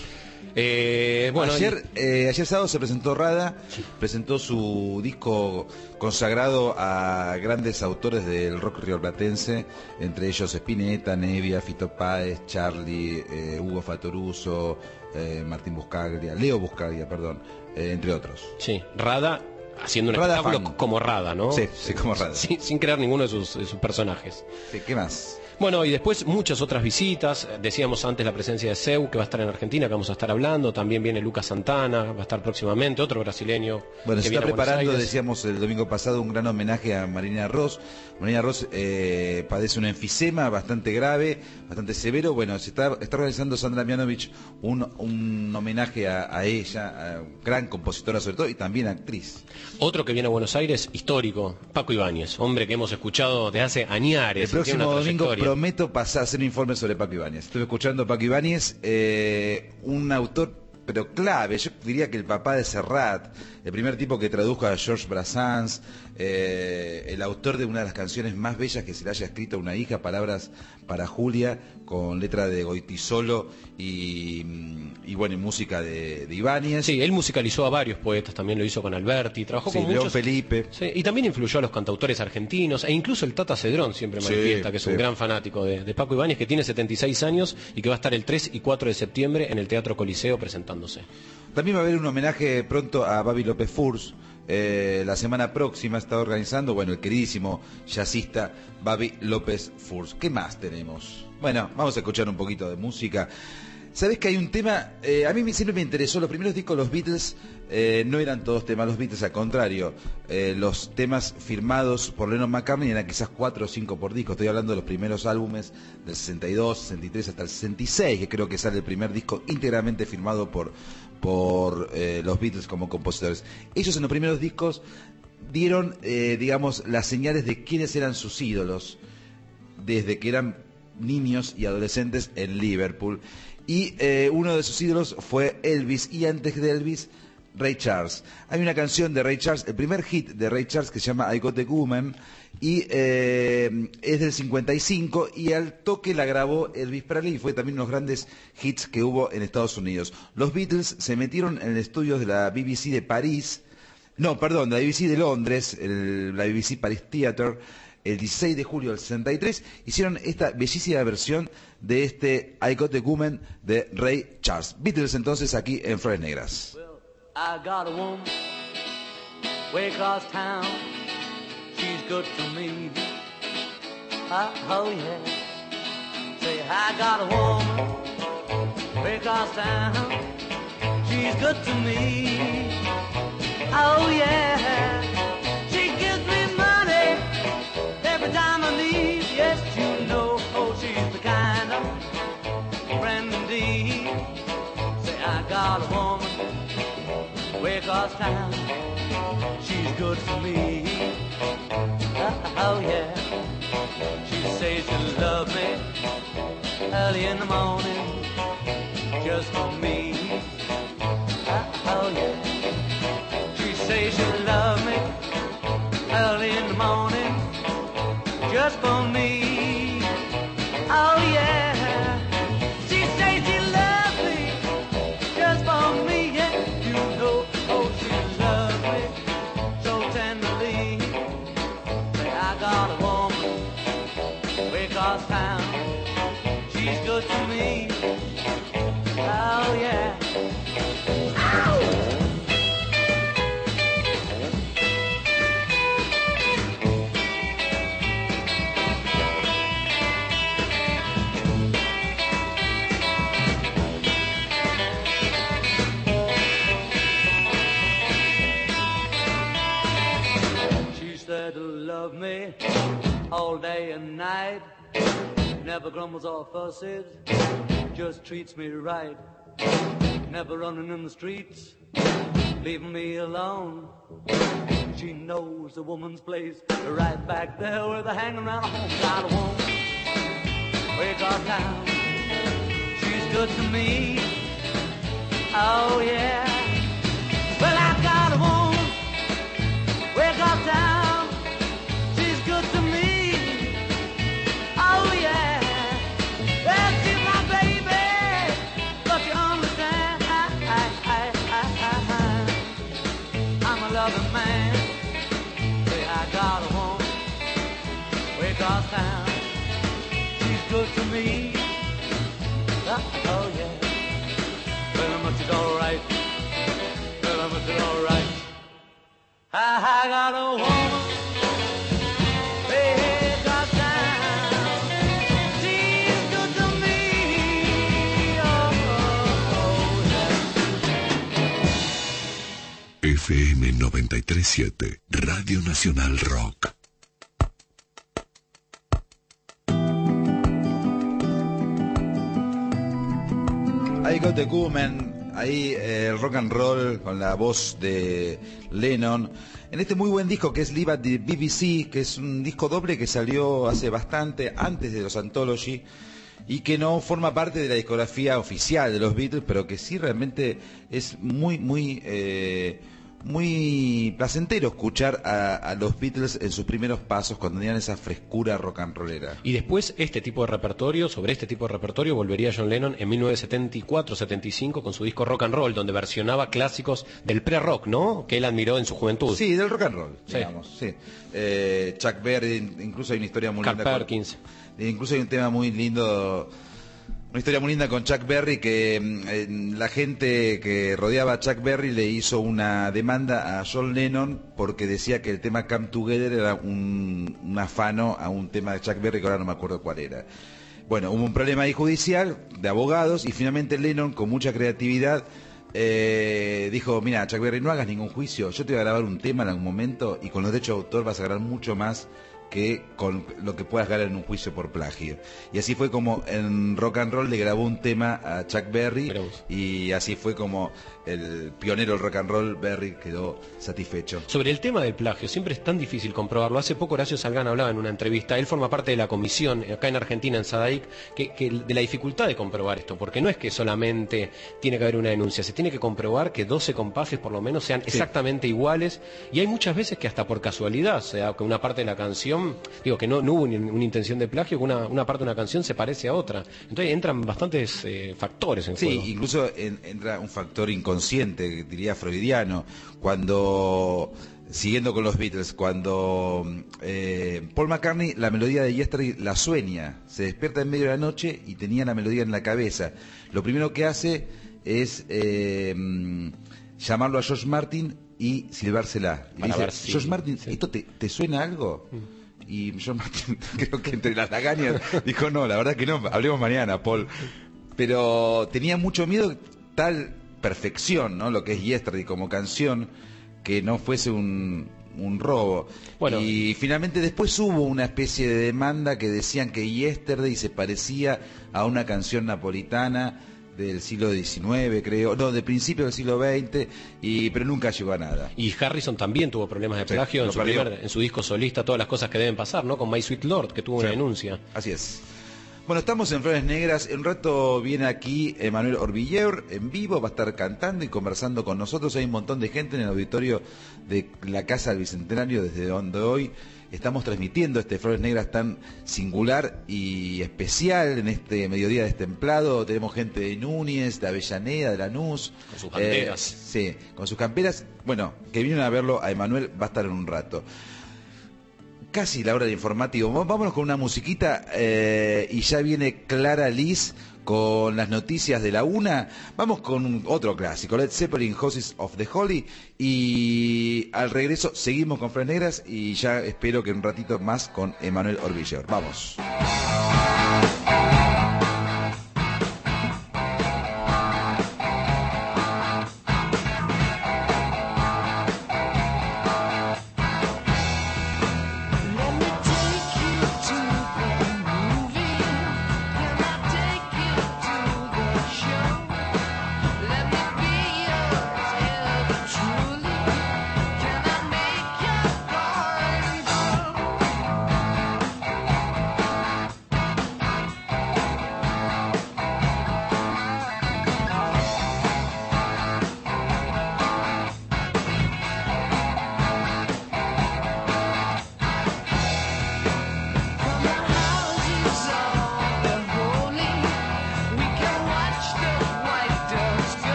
Eh, bueno, ayer, eh, ayer sábado se presentó Rada, sí. presentó su disco consagrado a grandes autores del rock rioplatense, entre ellos Spinetta, Nevia, Fito Páez, Charlie, eh, Hugo Fatoruso, eh, Martín Buscaglia, Leo Buscaglia, perdón, eh, entre otros. Sí, Rada haciendo un Rada espectáculo fan. como Rada, ¿no? Sí, sí, como Rada. Sin, sin crear ninguno de sus, de sus personajes. Sí, ¿qué más? Bueno, y después muchas otras visitas. Decíamos antes la presencia de Seu, que va a estar en Argentina, que vamos a estar hablando. También viene Lucas Santana, va a estar próximamente, otro brasileño. Bueno, que se está viene a Buenos preparando, Aires. decíamos el domingo pasado, un gran homenaje a Marina Ross. Marina Ross eh, padece un enfisema bastante grave, bastante severo. Bueno, se está, está organizando Sandra Mianovich un, un homenaje a, a ella, a gran compositora sobre todo, y también actriz. Otro que viene a Buenos Aires, histórico, Paco Ibáñez, hombre que hemos escuchado desde hace añares. El próximo domingo trayectoria. prometo pasar a hacer un informe sobre Paco Ibáñez. Estuve escuchando a Paco Ibáñez, eh, un autor pero clave, yo diría que el papá de Serrat, el primer tipo que tradujo a Georges Brassens, eh, el autor de una de las canciones más bellas que se le haya escrito a una hija, Palabras para Julia, con letra de Goitisolo y, y bueno, y música de, de Ibáñez. Sí, él musicalizó a varios poetas, también lo hizo con Alberti, trabajó Sí, con León muchos. Felipe. Sí, y también influyó a los cantautores argentinos, e incluso el Tata Cedrón siempre Sí, manifiesta que es sí. un gran fanático de, de Paco Ibáñez, que tiene setenta y seis años y que va a estar el tres y cuatro de septiembre en el Teatro Coliseo presentándose. También va a haber un homenaje pronto a Babi López Furs. Eh, la semana próxima está organizando, bueno, el queridísimo jazzista Babi López Furs. ¿Qué más tenemos? Bueno, vamos a escuchar un poquito de música. ¿Sabés que hay un tema? Eh, a mí siempre me interesó, los primeros discos de los Beatles eh, no eran todos temas los Beatles, al contrario, eh, los temas firmados por Lennon McCartney eran quizás cuatro o cinco por disco. Estoy hablando de los primeros álbumes del sesenta y dos, sesenta y tres hasta el sesenta y seis, que creo que sale el primer disco íntegramente firmado por, por eh, los Beatles como compositores. Ellos en los primeros discos dieron, eh, digamos, las señales de quiénes eran sus ídolos desde que eran niños y adolescentes en Liverpool. Y eh, uno de sus ídolos fue Elvis, y antes de Elvis, Ray Charles. Hay una canción de Ray Charles, el primer hit de Ray Charles, que se llama I Got the Woman, y eh, es del cincuenta y cinco, y al toque la grabó Elvis Presley, y fue también uno de los grandes hits que hubo en Estados Unidos. Los Beatles se metieron en el estudio de la B B C de París, no, perdón, de la B B C de Londres, el, la B B C Paris Theatre, el dieciséis de julio del sesenta y tres, hicieron esta bellísima versión de este I Got the Woman de Ray Charles. Beatles entonces aquí en Flores Negras. Well, I got a woman way across town. She's good to me. Uh, oh yeah. Say I got a woman way across town. She's good to me. Oh yeah. She gives me money every time I leave. Yes, you know, oh, she's the kind of friend indeed. Say I got a woman way across town. She's good for me. Uh, oh yeah. She says she'll love me early in the morning just for me. Uh, oh yeah. She says she'll love me early in the morning just for me. Oh yeah. She says she loves me just for me. Yeah, you know, oh, she loves me so tenderly. Say I got a woman way across town. She's good to me. Oh yeah. Ow! Said to love me all day and night, never grumbles or fusses, just treats me right, never running in the streets, leaving me alone. She knows the woman's place right back there where they're hanging around home. Got a woman way across town, she's good to me. Oh yeah. Well, I got a woman way across town. Loving man, say I got a woman way across town. She's good to me. Uh, oh yeah. Well, how much is all right? Well, how much is all right? I, I got a woman way across town. F M noventa y tres punto siete, Radio Nacional Rock. I Got the Woman, ahí eh, el rock and roll con la voz de Lennon, en este muy buen disco que es Live at the B B C, que es un disco doble que salió hace bastante, antes de los Anthology, y que no forma parte de la discografía oficial de los Beatles, pero que sí realmente es muy, muy... Eh, muy placentero escuchar a, a los Beatles en sus primeros pasos cuando tenían esa frescura rock and rollera. Y después este tipo de repertorio, sobre este tipo de repertorio volvería John Lennon en mil novecientos setenta y cuatro setenta y cinco con su disco Rock and Roll, donde versionaba clásicos del pre-rock, ¿no? Que él admiró en su juventud. Sí, del rock and roll, sí. digamos. Sí. Eh, Chuck Berry, incluso hay una historia muy Carl linda. Perkins. Con, incluso hay un tema muy lindo... Una historia muy linda con Chuck Berry, que eh, la gente que rodeaba a Chuck Berry le hizo una demanda a John Lennon porque decía que el tema Come Together era un, un afano a un tema de Chuck Berry que ahora no me acuerdo cuál era. Bueno, hubo un problema ahí judicial de abogados y finalmente Lennon, con mucha creatividad, eh, dijo, mira, Chuck Berry, no hagas ningún juicio, yo te voy a grabar un tema en algún momento y con los derechos de autor vas a ganar mucho más que con lo que puedas ganar en un juicio por plagio. Y así fue como en Rock and Roll le grabó un tema a Chuck Berry y así fue como el pionero del rock and roll, Berry, quedó satisfecho. Sobre el tema del plagio, siempre es tan difícil comprobarlo. Hace poco Horacio Salgán hablaba en una entrevista, él forma parte de la comisión acá en Argentina, en Sadaic, que, que de la dificultad de comprobar esto, porque no es que solamente tiene que haber una denuncia, se tiene que comprobar que doce compases por lo menos sean sí. exactamente iguales, y hay muchas veces que hasta por casualidad, o sea, que una parte de la canción, digo que no, no hubo ni una intención de plagio, que una, una parte de una canción se parece a otra. Entonces entran bastantes eh, factores en sí, juego. Sí, incluso en, entra un factor inconsciente, diría freudiano, cuando, siguiendo con los Beatles, cuando eh, Paul McCartney la melodía de Yesterday la sueña, se despierta en medio de la noche y tenía la melodía en la cabeza. Lo primero que hace es eh, llamarlo a George Martin y silbársela. Y dice, si, George Martin, sí. ¿esto te, te suena algo? Mm. Y George Martin, creo que entre las lagañas, dijo, no, la verdad que no, hablemos mañana, Paul. Pero tenía mucho miedo, tal perfección, ¿no? Lo que es Yesterday como canción, que no fuese un, un robo. Bueno, y finalmente después hubo una especie de demanda que decían que Yesterday se parecía a una canción napolitana del siglo diecinueve, creo, no, de principio del siglo veinte, y, pero nunca llegó a nada. Y Harrison también tuvo problemas de plagio sí, en, su primer, en su disco solista, todas las cosas que deben pasar, ¿no? Con My Sweet Lord, que tuvo sí. una denuncia. Así es. Bueno, estamos en Flores Negras, en un rato viene aquí Emanuel Orbiller en vivo, va a estar cantando y conversando con nosotros. Hay un montón de gente en el auditorio de la Casa del Bicentenario, desde donde hoy estamos transmitiendo este Flores Negras tan singular y especial en este mediodía destemplado. Tenemos gente de Núñez, de Avellaneda, de Lanús. Con sus camperas. Eh, sí, con sus camperas. Bueno, que vienen a verlo a Emanuel, va a estar en un rato. Casi la hora de informativo. Vámonos con una musiquita eh, y ya viene Clara Liz con las noticias de la una. Vamos con un, otro clásico, Led Zeppelin, Houses of the Holy, y al regreso seguimos con Flores Negras y ya espero que un ratito más con Emanuel Orbiller. Vamos.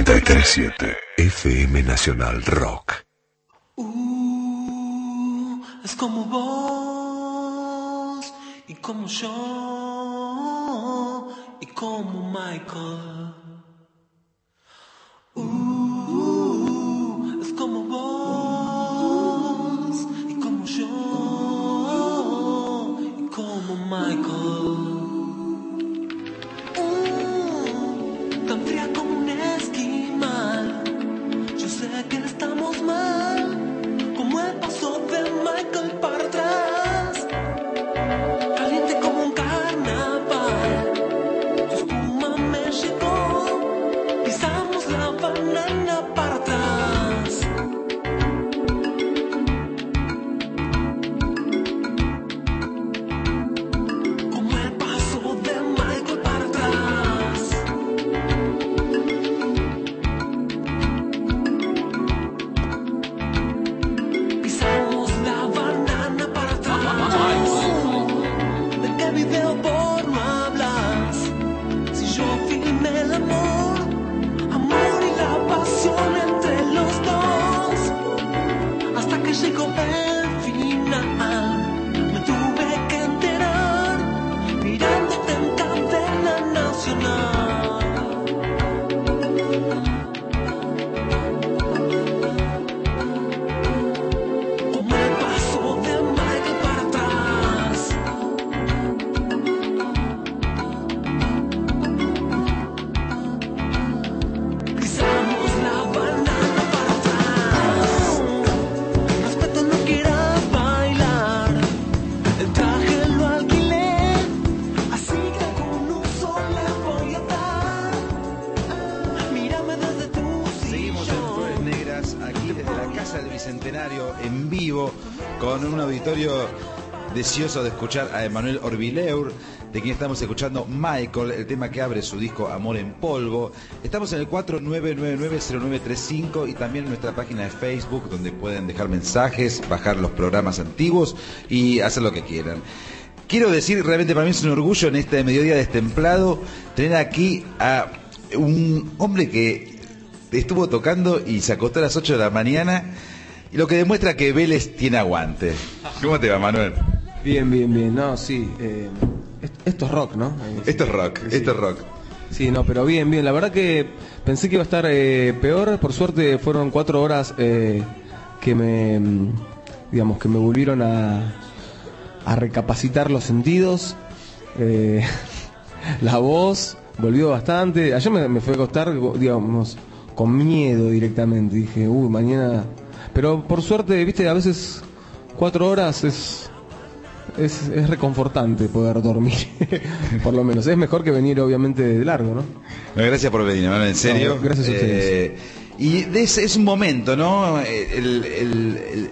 noventa y tres punto siete F M Nacional Rock. Uh, es como vos y como yo y como Michael. Uh, es como vos y como yo y como Michael. Uh, tan fría como un esquimal. Yo sé que estamos mal, como el paso de Michael para atrás, caliente como un carnaval. Tu espuma me llegó, pisamos la banana para atrás. Como el paso de Michael para atrás. Pisamos la banana para atrás. ¿De qué video porno hablas? Si yo filmé el amor, amor y la pasión entre los dos, hasta que llegó el final, me tuve que enterar, mirándote en cadena nacional. Como el paso de Michael para atrás. Pisamos la banana para atrás. Respeto, no quiera bailar. El traje lo alquilé, así que con un sol le voy a dar. Mírame desde tu Seguimos en Flores Negras, aquí desde la Casa del Bicentenario, en vivo, con un auditorio deseoso de escuchar a Emanuel Orbileur, de quien estamos escuchando Michael, el tema que abre su disco Amor en Polvo. Estamos en el cuatro nueve nueve nueve cero nueve tres cinco y también en nuestra página de Facebook, donde pueden dejar mensajes, bajar los programas antiguos y hacer lo que quieran. Quiero decir, realmente para mí es un orgullo en este mediodía destemplado tener aquí a un hombre que estuvo tocando y se acostó a las ocho de la mañana, y lo que demuestra que Vélez tiene aguante. ¿Cómo te va, Manuel? Bien, bien, bien. No, sí. Eh, est- esto es rock, ¿no? Eh, Esto es rock, sí. esto es rock. Sí, no, pero bien, bien. La verdad que pensé que iba a estar eh, peor. Por suerte fueron cuatro horas eh, que me, mm, digamos, que me volvieron a, a recapacitar los sentidos. Eh, la voz volvió bastante. Ayer me, me fui a acostar, digamos, con miedo directamente. Dije, uy, mañana... Pero por suerte, viste, a veces cuatro horas es... Es, es reconfortante poder dormir, por lo menos. Es mejor que venir, obviamente, de largo, ¿no? No, gracias por venir, Manuel, en serio. No, gracias a ustedes. Eh, y de ese, es un momento, ¿no? El, el, el,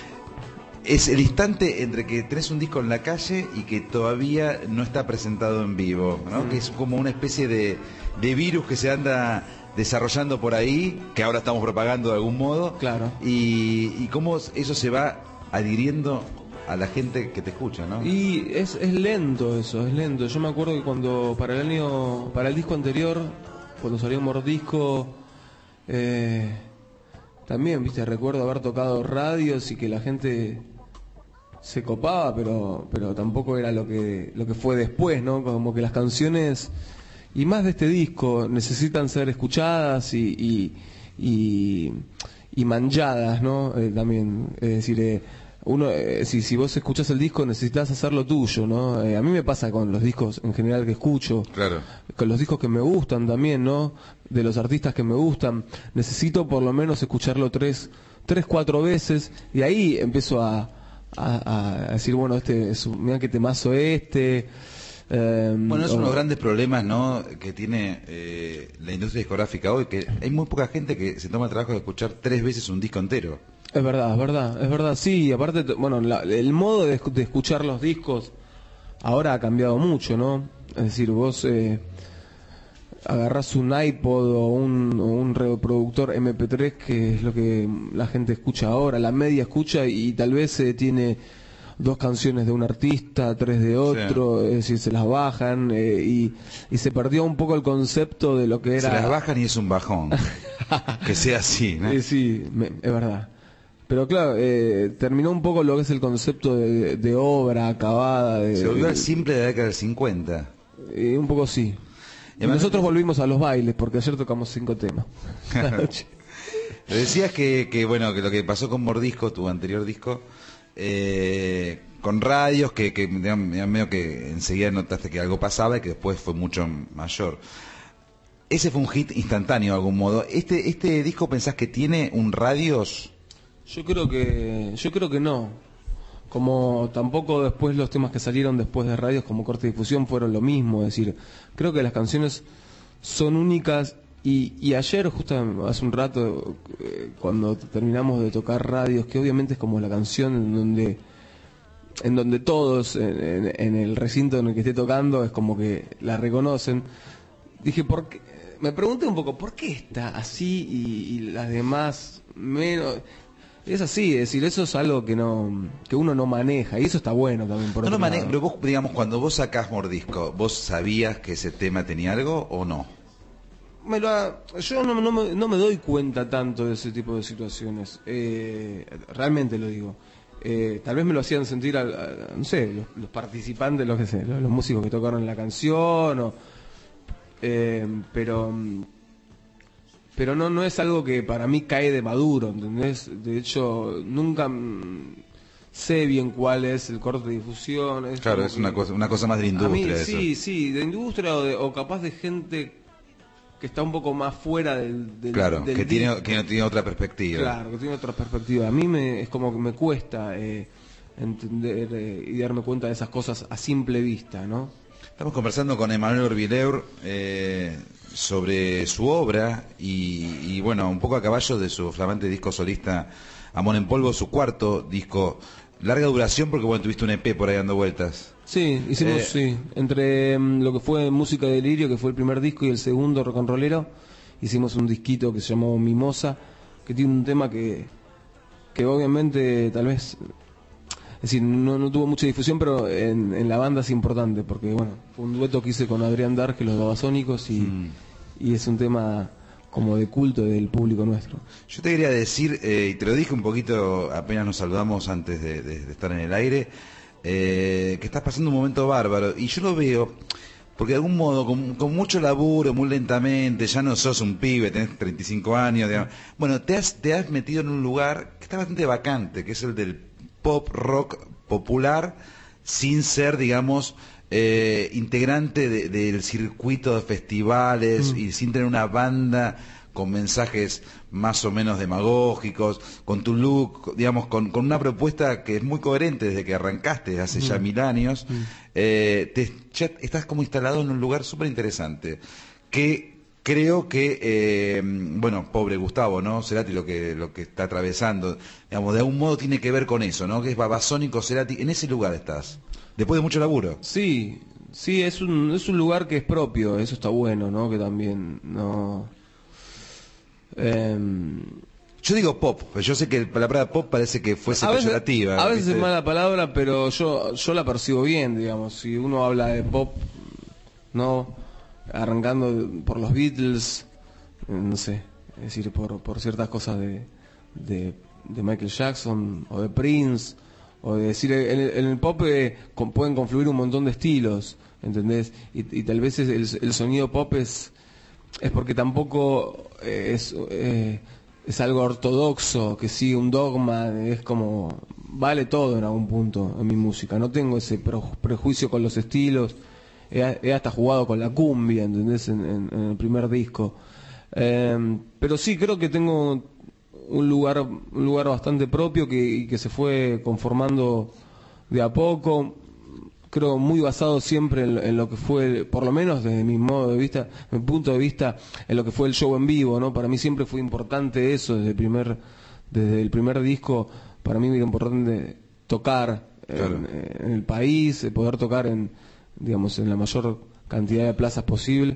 es el instante entre que tenés un disco en la calle y que todavía no está presentado en vivo, ¿no? Mm. Que es como una especie de, de virus que se anda desarrollando por ahí, que ahora estamos propagando de algún modo. Claro. Y, y cómo eso se va adhiriendo a la gente que te escucha, ¿no? Y es, es lento eso, es lento. Yo me acuerdo que cuando para el año, para el disco anterior, cuando salió Mordisco, eh, también, viste, recuerdo haber tocado radios y que la gente se copaba, pero pero tampoco era lo que lo que fue después, ¿no? Como que las canciones, y más de este disco, necesitan ser escuchadas y y, y, y manchadas, ¿no? Eh, también, es decir, eh, uno eh, si si vos escuchás el disco necesitas hacerlo tuyo, ¿no? Eh, a mí me pasa con los discos en general que escucho, claro, con los discos que me gustan también, ¿no? De los artistas que me gustan, necesito por lo menos escucharlo tres tres cuatro veces y ahí empiezo a a, a decir, bueno, este es un, mirá qué temazo este. Eh, bueno, es o... uno de los grandes problemas, ¿no?, que tiene eh, la industria discográfica hoy, que hay muy poca gente que se toma el trabajo de escuchar tres veces un disco entero. Es verdad, es verdad, es verdad, sí, aparte, bueno, la, el modo de, de escuchar los discos ahora ha cambiado mucho, ¿no? Es decir, vos eh, agarrás un iPod o un, o un reproductor eme pe tres, que es lo que la gente escucha ahora, la media escucha, y, y tal vez eh, tiene dos canciones de un artista, tres de otro, sí. Es decir, se las bajan eh, y, y se perdió un poco el concepto de lo que era... Se las bajan y es un bajón, que sea así, ¿no? Eh, sí, me, es verdad. Pero claro, eh, terminó un poco lo que es el concepto de, de obra acabada. De, se volvió de, al simple de la década del cincuenta. Eh, un poco sí. Y nosotros volvimos a los bailes, porque ayer tocamos cinco temas. Decías que, que, bueno, que lo que pasó con Mordisco, tu anterior disco, eh, con radios, que, que digamos, medio que enseguida notaste que algo pasaba y que después fue mucho mayor. Ese fue un hit instantáneo de algún modo. ¿Este, este disco pensás que tiene un radios? Yo creo que, yo creo que no. Como tampoco después los temas que salieron después de radios como Corte de Difusión fueron lo mismo. Es decir, creo que las canciones son únicas y, y ayer, justo hace un rato, eh, cuando terminamos de tocar radios, que obviamente es como la canción en donde en donde todos en, en, en el recinto en el que esté tocando es como que la reconocen, dije, ¿por qué? Me pregunté un poco, ¿por qué está así y, y las demás menos? Es así, es decir, eso es algo que no que uno no maneja y eso está bueno también. Por no otro lo maneja, lado. pero vos, digamos, cuando vos sacás Mordisco, ¿vos sabías que ese tema tenía algo o no? Me lo ha, yo no, no, me, no me doy cuenta tanto de ese tipo de situaciones, eh, realmente lo digo. Eh, tal vez me lo hacían sentir, a, a, no sé, los, los participantes, los que sé, los, los músicos que tocaron la canción, o, eh, pero... pero no no es algo que para mí cae de maduro, ¿entendés? De hecho, nunca mm, sé bien cuál es el corte de difusión. Es claro, es una cosa, una cosa más de la industria. A mí, eso. Sí, sí, de industria o, de, o capaz de gente que está un poco más fuera del... del claro, del que, tiene, que no tiene otra perspectiva. Claro, que tiene otra perspectiva. A mí me, es como que me cuesta eh, entender eh, y darme cuenta de esas cosas a simple vista, ¿no? Estamos conversando con Emmanuel Orvilleur eh, sobre su obra y, y, bueno, un poco a caballo de su flamante disco solista Amor en Polvo, su cuarto disco, larga duración porque, bueno, tuviste un E P por ahí dando vueltas. Sí, hicimos, eh, sí, entre um, lo que fue Música de Delirio, que fue el primer disco, y el segundo, Rock and Rollero, hicimos un disquito que se llamó Mimosa, que tiene un tema que, que obviamente tal vez... Es decir, no, no tuvo mucha difusión, pero en, en la banda es importante, porque bueno, fue un dueto que hice con Adrián Darge, los Babasónicos, y, mm. y es un tema como de culto del público nuestro. Yo te quería decir, eh, y te lo dije un poquito apenas nos saludamos antes de, de, de estar en el aire, eh, que estás pasando un momento bárbaro, y yo lo veo, porque de algún modo, con, con mucho laburo, muy lentamente, ya no sos un pibe, tenés treinta y cinco años, digamos. Bueno, te has, te has metido en un lugar que está bastante vacante, que es el del pop rock popular, sin ser, digamos, eh, integrante de, del circuito de festivales mm. y sin tener una banda con mensajes más o menos demagógicos, con tu look, digamos, con, con una propuesta que es muy coherente desde que arrancaste hace mm. ya mil años. Mm. Eh, te, ya estás como instalado en un lugar súper interesante, que creo que, eh, bueno, pobre Gustavo, ¿no? Cerati lo que lo que está atravesando, digamos, de algún modo tiene que ver con eso, ¿no? Que es Babasónico, Cerati, en ese lugar estás, después de mucho laburo. Sí, sí, es un es un lugar que es propio, eso está bueno, ¿no? Que también, no... Eh... Yo digo pop, pero yo sé que la palabra pop parece que fuese peyorativa. A veces ¿viste? Es mala palabra, pero yo yo la percibo bien, digamos, si uno habla de pop, ¿no? Arrancando por los Beatles, no sé, es decir, por, por ciertas cosas de, de, de Michael Jackson o de Prince, o de decir, en el, en el pop eh, con, pueden confluir un montón de estilos, ¿entendés? Y, y tal vez el, el sonido pop es, es porque tampoco eh, es, eh, es algo ortodoxo, que sigue un dogma, es como, vale todo en algún punto en mi música, no tengo ese prejuicio con los estilos. He, he hasta jugado con la cumbia, ¿entendés? En, en, en el primer disco. Eh, pero sí, creo que tengo un lugar un lugar bastante propio que, y que se fue conformando de a poco. Creo muy basado siempre en, en lo que fue, por lo menos desde mi modo de vista, mi punto de vista, en lo que fue el show en vivo, ¿no? Para mí siempre fue importante eso, desde el primer, desde el primer disco, para mí era importante tocar claro. en, en el país, poder tocar en digamos en la mayor cantidad de plazas posible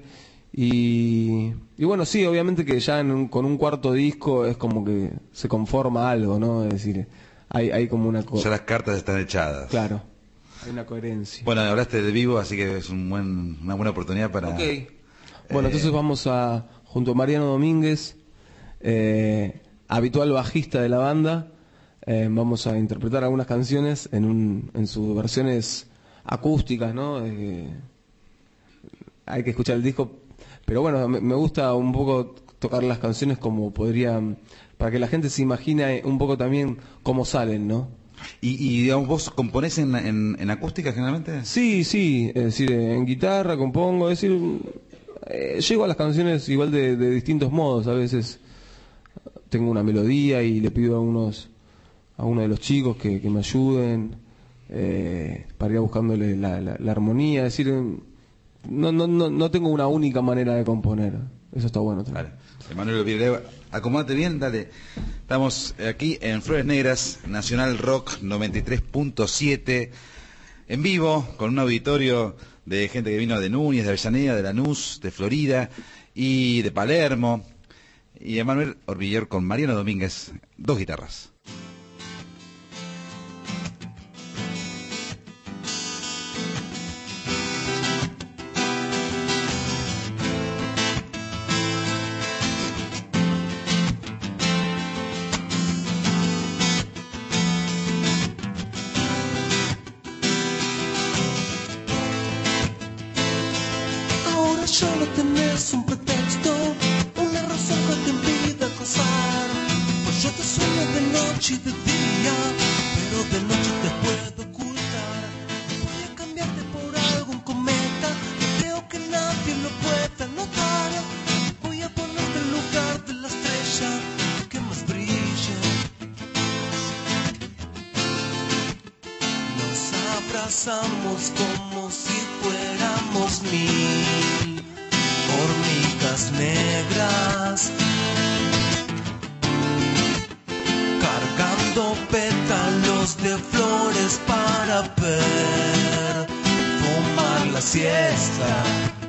y, y bueno, sí, obviamente que ya en un, con un cuarto disco es como que se conforma algo, ¿no? Es decir, hay, hay como una... Co- ya las cartas están echadas. Claro, hay una coherencia. Bueno, hablaste de vivo, así que es un buen, una buena oportunidad para... Ok. Eh, Bueno, entonces vamos a, junto a Mariano Domínguez, eh, habitual bajista de la banda, eh, vamos a interpretar algunas canciones en, un, en sus versiones acústicas, ¿no? Eh, hay que escuchar el disco, pero bueno, me, me gusta un poco tocar las canciones como podrían, para que la gente se imagine un poco también cómo salen, ¿no? ¿Y, y digamos, vos componés en, en, en acústica generalmente? Sí, sí, es decir, en guitarra compongo, es decir... Eh, llego a las canciones igual de, de distintos modos. A veces tengo una melodía y le pido a unos a uno de los chicos que, que me ayuden eh, para ir buscándole la, la, la armonía. Es decir, no, no, no, no tengo una única manera de componer. Eso está bueno también. Vale. Emanuel Virleva, acomódate bien, dale. Estamos aquí en Flores Negras, Nacional Rock noventa y tres punto siete, en vivo, con un auditorio de gente que vino de Núñez, de Avellaneda, de Lanús, de Florida y de Palermo. Y Emanuel Orviller con Mariano Domínguez, dos guitarras. Solo tenés un pretexto, una razón que te impida acosar. Pues yo te sueño de noche y de día, pero de noche te puedo ocultar. Voy a cambiarte por algún cometa, no creo que nadie lo pueda notar. Voy a ponerte en lugar de la estrella que más brilla. Nos abrazamos como si fuéramos mil hormigas negras, cargando pétalos de flores para ver fumar la siesta.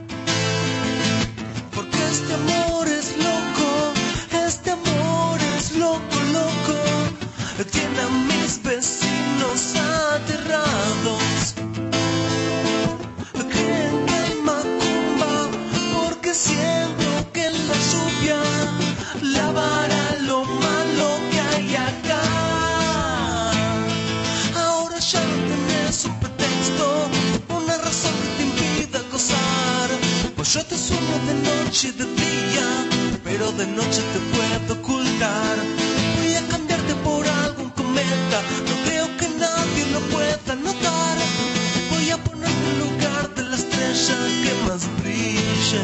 Porque este amor es loco, este amor es loco, loco, tiene a mis vecinos aterrados. Siento que la lluvia lavará lo malo que hay acá. Ahora ya no tenés un pretexto, una razón que te impida gozar. Pues yo te sueño de noche y de día, pero de noche te puedo ocultar. Voy a cambiarte por algún cometa, no creo que nadie lo pueda notar. Voy a ponerme en lugar de la estrella que más brilla.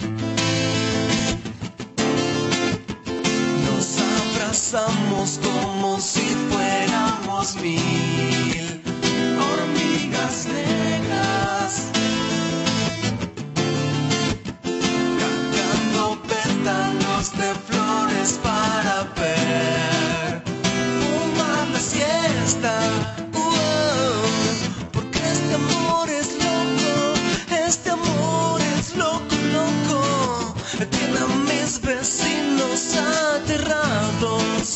Abrazamos como si fuéramos mil hormigas negras, cargando pétalos de flores para ver fumar la siesta. Uh, porque este amor es loco, este amor es loco, loco, tiene a mis vecinos aterrados.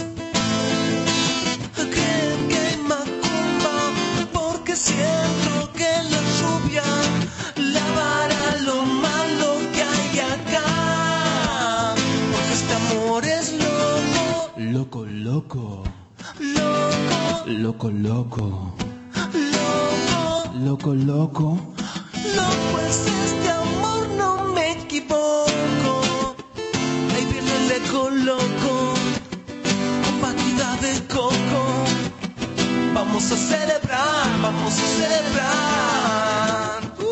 Creen que hay macumba porque siento que la lluvia lavará lo malo que hay acá. Porque este amor es loco, loco, loco, loco, loco, loco, loco, loco, loco, loco es este amor, no me equivoco. Ahí viene el eco loco, con batida de coco. Vamos a celebrar, vamos a celebrar. Uh.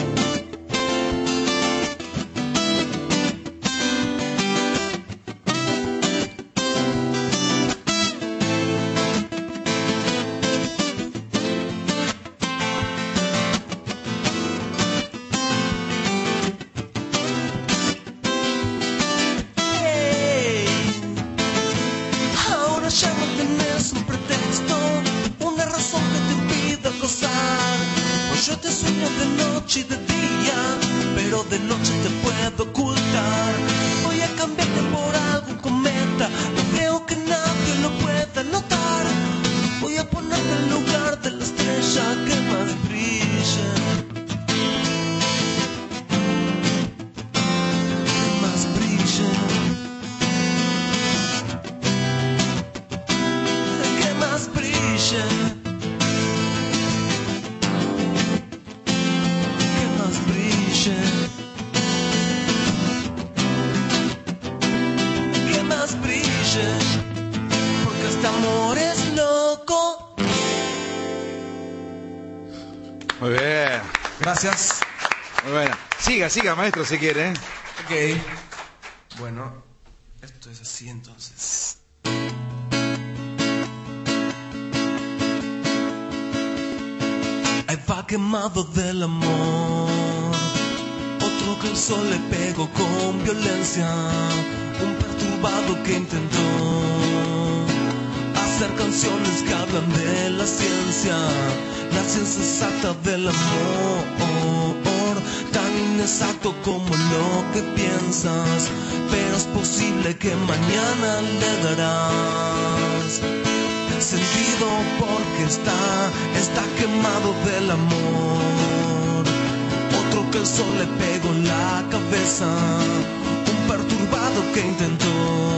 Ya no tenés un pretexto, una razón que te impida gozar. Pues yo te sueño de noche y de día, pero de noche te puedo ocultar. Voy a cambiarte por algún cometa, no creo que nadie lo pueda notar. Gracias. Muy bueno. Siga, siga, maestro, si quiere. ¿eh? Ok. Bueno, esto es así entonces. Ahí va quemado del amor, otro que el sol le pegó con violencia, un perturbado que intentó hacer canciones que hablan de la ciencia, la ciencia exacta del amor, tan inexacto como lo que piensas, pero es posible que mañana le darás sentido porque está, está quemado del amor. Otro que el sol le pegó en la cabeza, un perturbado que intentó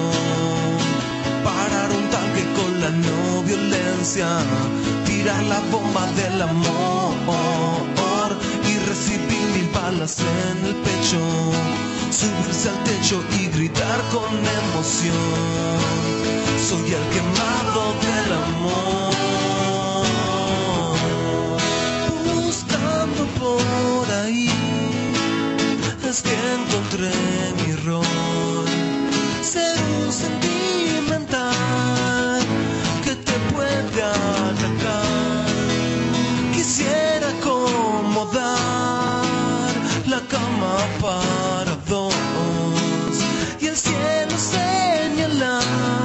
parar un tanque con la no violencia, tirar la bomba del amor y recibir mil balas en el pecho, subirse al techo y gritar con emoción. Soy el quemado del amor, buscando por ahí, es que encontré mi rol, ser un sentimental que te puede atacar. Quisiera acomodar la cama para dos y el cielo señalar.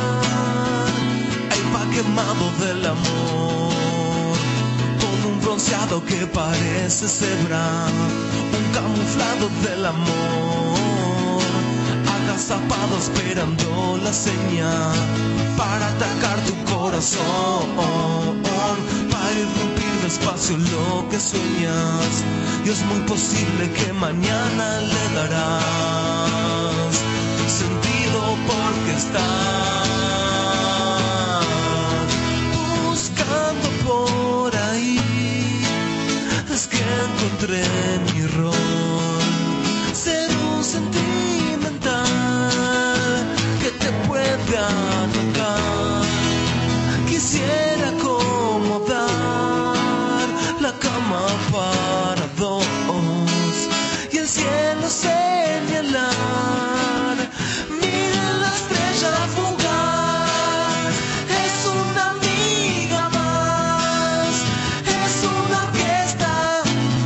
Quemado del amor, con un bronceado que parece cebra, un camuflado del amor, agazapado esperando la señal para atacar tu corazón, para irrumpir despacio lo que sueñas, y es muy posible que mañana le darás sentido porque estás por ahí, es que encontré mi rol, ser un sentimental que te puede atacar. Quisiera acomodar la cama para dos y el cielo señalar. Mira la estrella fugaz, es una amiga más, es una orquesta.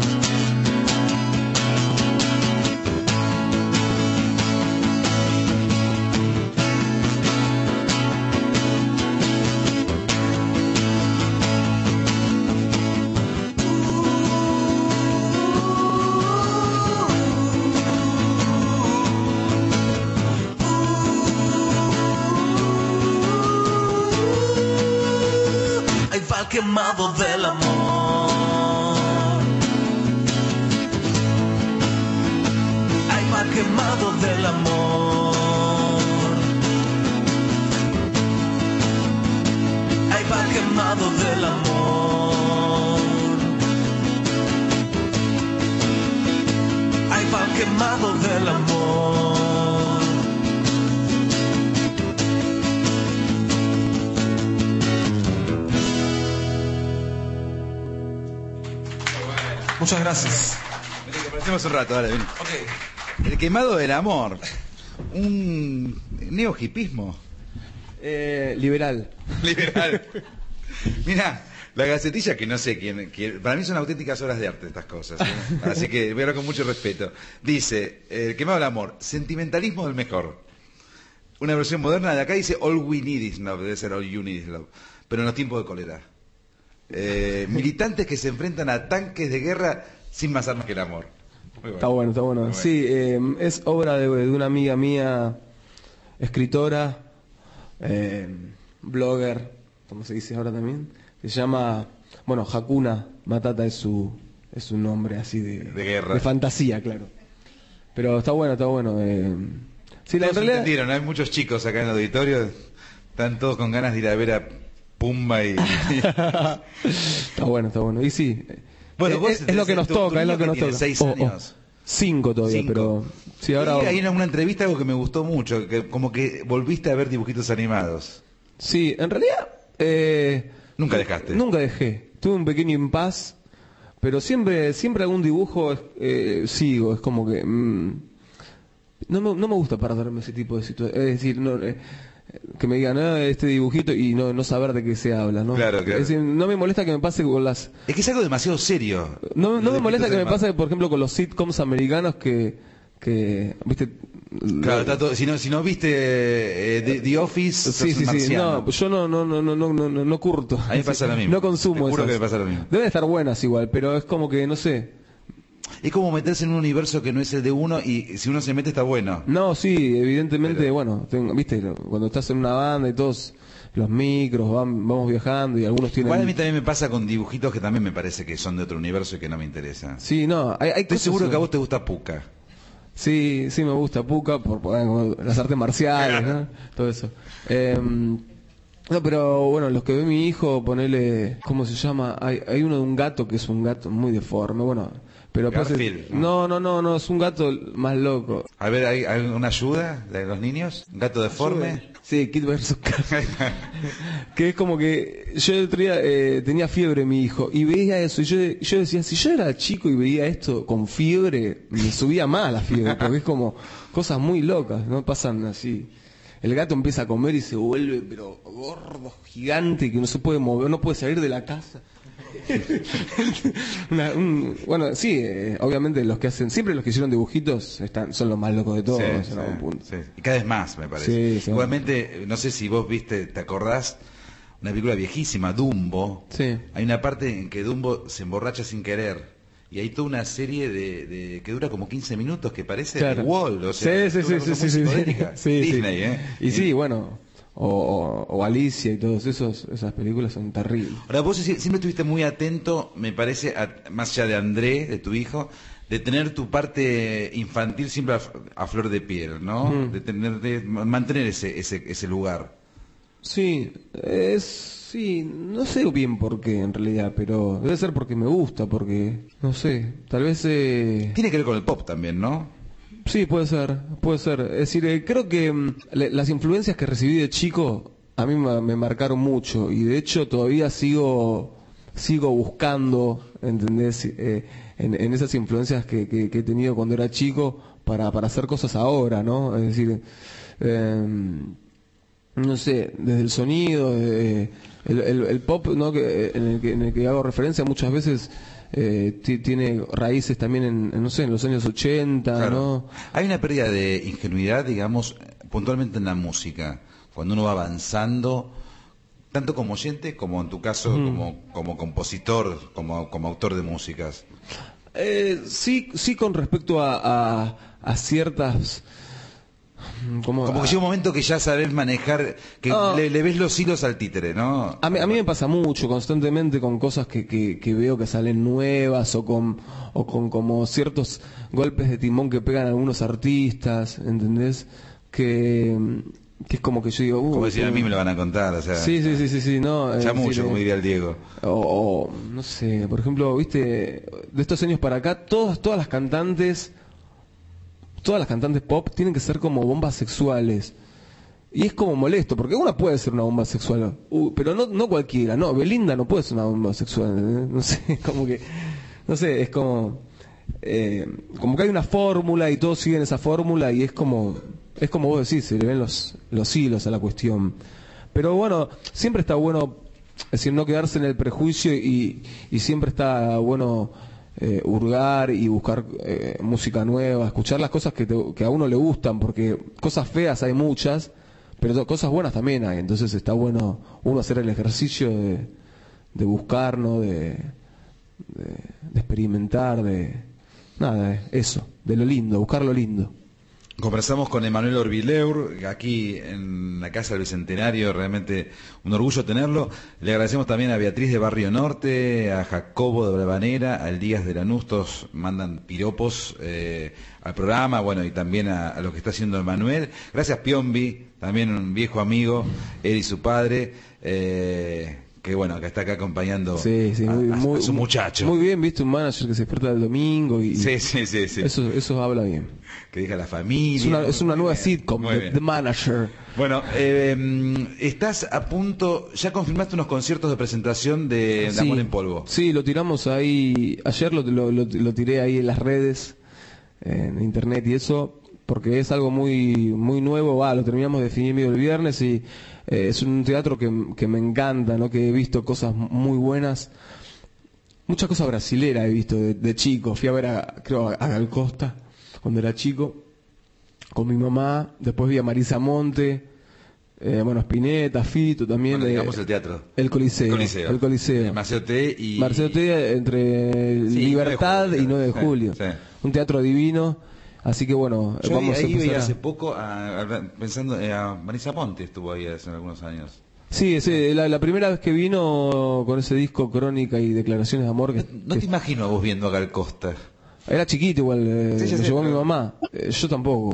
Ahí va el quemado del amor, ahí va el quemado del amor, ahí va el quemado del amor, ahí va el quemado del amor. Muchas gracias. Vení, que aparecemos un rato, dale, ven. Ok. El quemado del amor. Un neo-hipismo. Eh, liberal. Liberal. Mirá, la gacetilla que no sé quién, quién... Para mí son auténticas obras de arte estas cosas. ¿eh? Así que voy a hablar con mucho respeto. Dice, el quemado del amor. Sentimentalismo del mejor. Una versión moderna de acá dice All we need is love. Debe ser All you need is love. Pero en los tiempos de cólera. Eh, militantes que se enfrentan a tanques de guerra sin más armas que el amor. Muy bueno. Está bueno, está bueno. Muy bueno. Sí, eh, es obra de, de una amiga mía, escritora, eh, blogger, como se dice ahora también. Se llama, bueno, Hakuna Matata es su es su nombre así de, de guerra, de fantasía, claro. Pero está bueno, está bueno. Eh. Sí, la todos en realidad... entendieron, hay muchos chicos acá en el auditorio, están todos con ganas de ir a ver a Pumba y... Está bueno, está bueno. Y sí, bueno, vos es, es lo que nos tu, toca, tu es lo que nos tiene toca. seis Oh, años. oh. Cinco todavía, Cinco. pero... Sí, ahora... Y hay en una entrevista algo que me gustó mucho, que como que volviste a ver dibujitos animados. Sí, en realidad... Eh, Nunca dejaste. Nunca dejé. Tuve un pequeño impas pero siempre siempre algún dibujo eh, sigo, es como que mmm, no, me, no me gusta perderme ese tipo de situaciones, es decir, no, eh, que me digan ah, este dibujito y no, no saber de qué se habla, ¿no? Claro, claro. Es decir, no me molesta que me pase con las... Es que es algo demasiado serio. No, no me molesta que me pase pase, por ejemplo, con los sitcoms americanos que, que ¿viste? Claro, está todo, si no, si no viste eh, The, The Office, sí, sí, sí, no, yo no, no, no, no, no, no, no curto. A mí me pasa lo mismo. No consumo Te juro esas. que me pasa lo mismo. Deben estar buenas igual, pero es como que, no sé. Es como meterse en un universo que no es el de uno y si uno se mete está bueno. No, sí, evidentemente, pero... bueno, tengo, viste, cuando estás en una banda y todos los micros, van, vamos viajando y algunos tienen... Igual a mí también me pasa con dibujitos que también me parece que son de otro universo y que no me interesan. Sí, no, hay, hay Estoy seguro que a vos te gusta Pucca. Sí, sí me gusta Pucca, por, por las artes marciales, ¿no? Todo eso. Eh, no, pero bueno, los que ve mi hijo, ponele, ¿cómo se llama? Hay, hay uno de un gato que es un gato muy deforme, bueno, pero Garfield, es, no, no, no, no, es un gato más loco. A ver, ¿hay, hay una ayuda de los niños? ¿Un gato deforme? Sí, Kid versus Kat. Que es como que yo el otro día eh, tenía fiebre mi hijo y veía eso y yo, yo decía, si yo era chico y veía esto con fiebre, me subía más la fiebre, porque es como cosas muy locas, ¿no? Pasan así. El gato empieza a comer y se vuelve pero gordo, gigante, que no se puede mover, no puede salir de la casa. Una, un, bueno, sí, eh, obviamente los que hacen, siempre los que hicieron dibujitos están, son los más locos de todos, sí, en algún sí, punto. Sí. Y cada vez más, me parece. Sí, sí. Igualmente, no sé si vos viste, ¿te acordás? Una película viejísima, Dumbo. Sí. Hay una parte en que Dumbo se emborracha sin querer. Y hay toda una serie de, de que dura como quince minutos que parece claro. Wall, o sea, sí, sí, sí, sí, sí, sí, sí, Disney, sí. ¿eh? Y sí, bueno, o, o, o Alicia y todos esos, esas películas son terribles. Ahora vos siempre estuviste muy atento, me parece, a, más allá de André, de tu hijo, de tener tu parte infantil siempre a, a flor de piel, ¿no? Mm. De tener, de mantener ese, ese, ese lugar. Sí, es... Sí, no sé bien por qué en realidad, pero debe ser porque me gusta, porque, no sé, tal vez... Eh... Tiene que ver con el pop también, ¿no? Sí, puede ser, puede ser. Es decir, eh, creo que mm, le, las influencias que recibí de chico a mí me, me marcaron mucho y de hecho todavía sigo sigo buscando, ¿entendés? Eh, en, en esas influencias que, que, que he tenido cuando era chico para, para hacer cosas ahora, ¿no? Es decir... Eh, no sé, desde el sonido, eh, el, el, el pop, ¿no? que, en, el que, en el que hago referencia muchas veces eh, t- tiene raíces también en, en, no sé, en los años ochenta, claro. ¿no? Hay una pérdida de ingenuidad, digamos, puntualmente en la música, cuando uno va avanzando, tanto como oyente como en tu caso mm. como, como compositor, como, como autor de músicas. Eh, sí, sí con respecto a, a, a ciertas... Como, como que llega un momento que ya sabes manejar, que oh. le, le ves los hilos al títere, ¿no? A mí, a mí me pasa mucho, constantemente, con cosas que, que, que veo que salen nuevas o con, o con como ciertos golpes de timón que pegan algunos artistas, ¿entendés? Que, que es como que yo digo... Uh, como decir, a mí me lo van a contar, o sea... Sí, sí, sí, sí, sí no... Ya mucho, decir, como diría el Diego. O, o, no sé, por ejemplo, viste, de estos años para acá, todas, todas las cantantes... Todas las cantantes pop tienen que ser como bombas sexuales. Y es como molesto, porque una puede ser una bomba sexual, uh, pero no no cualquiera. No, Belinda no puede ser una bomba sexual. ¿eh? No sé, como que... No sé, es como... Eh, como que hay una fórmula y todos siguen esa fórmula y es como... Es como vos decís, se le ven los, los hilos a la cuestión. Pero bueno, siempre está bueno... Es decir, no quedarse en el prejuicio y, y siempre está bueno... Eh, hurgar y buscar eh, música nueva, escuchar las cosas que, te, que a uno le gustan, porque cosas feas hay muchas, pero cosas buenas también hay, entonces está bueno uno hacer el ejercicio de, de buscar, ¿no? de, de, de experimentar, de nada, eso, de lo lindo, buscar lo lindo. Conversamos con Emanuel Orbileur, aquí en la Casa del Bicentenario, realmente un orgullo tenerlo. Le agradecemos también a Beatriz de Barrio Norte, a Jacobo de Bravanera, al Díaz de Lanús, todos mandan piropos eh, al programa, bueno, y también a, a lo que está haciendo Emanuel. Gracias Piombi, también un viejo amigo, él y su padre, eh, que bueno, que está acá acompañando sí, sí, a, muy, a- muy, a su muchacho. Muy bien, viste, un manager que se despierta el domingo y Sí, sí, sí, sí. Eso, eso habla bien. Que diga la familia. Es una, es una Muy nueva bien, sitcom, muy The, bien. The Manager. Bueno, eh, estás a punto, ya confirmaste unos conciertos de presentación de, de Sí, Amor en Polvo. sí, lo tiramos ahí, ayer lo, lo, lo, lo tiré ahí en las redes, en internet y eso, porque es algo muy muy nuevo, va, lo terminamos de definir medio el viernes y eh, es un teatro que, que me encanta, ¿no? Que he visto cosas muy buenas, muchas cosas brasileras he visto de, de chico, fui a ver a, creo, a Gal Costa cuando era chico, con mi mamá, después vi a Marisa Monte, eh, bueno, Spinetta, Fito también. Bueno, eh, digamos el teatro. El Coliseo. El Coliseo. El Coliseo. Eh, Marcelo T. y... Marcelo T. entre Sí, Libertad nueve de julio, y nueve de sí, julio. sí. Un teatro divino. Así que bueno, Yo vamos ahí a veía empezar a... hace poco, a- a- pensando, eh, a Marisa Ponte estuvo ahí hace algunos años. Sí, ese, la, la primera vez que vino con ese disco Crónica y Declaraciones de Amor, que, No que te imagino a vos viendo a Gal Costa. era chiquito igual, eh, Sí, ya me sé, llevó pero- mi mamá. Eh, yo tampoco.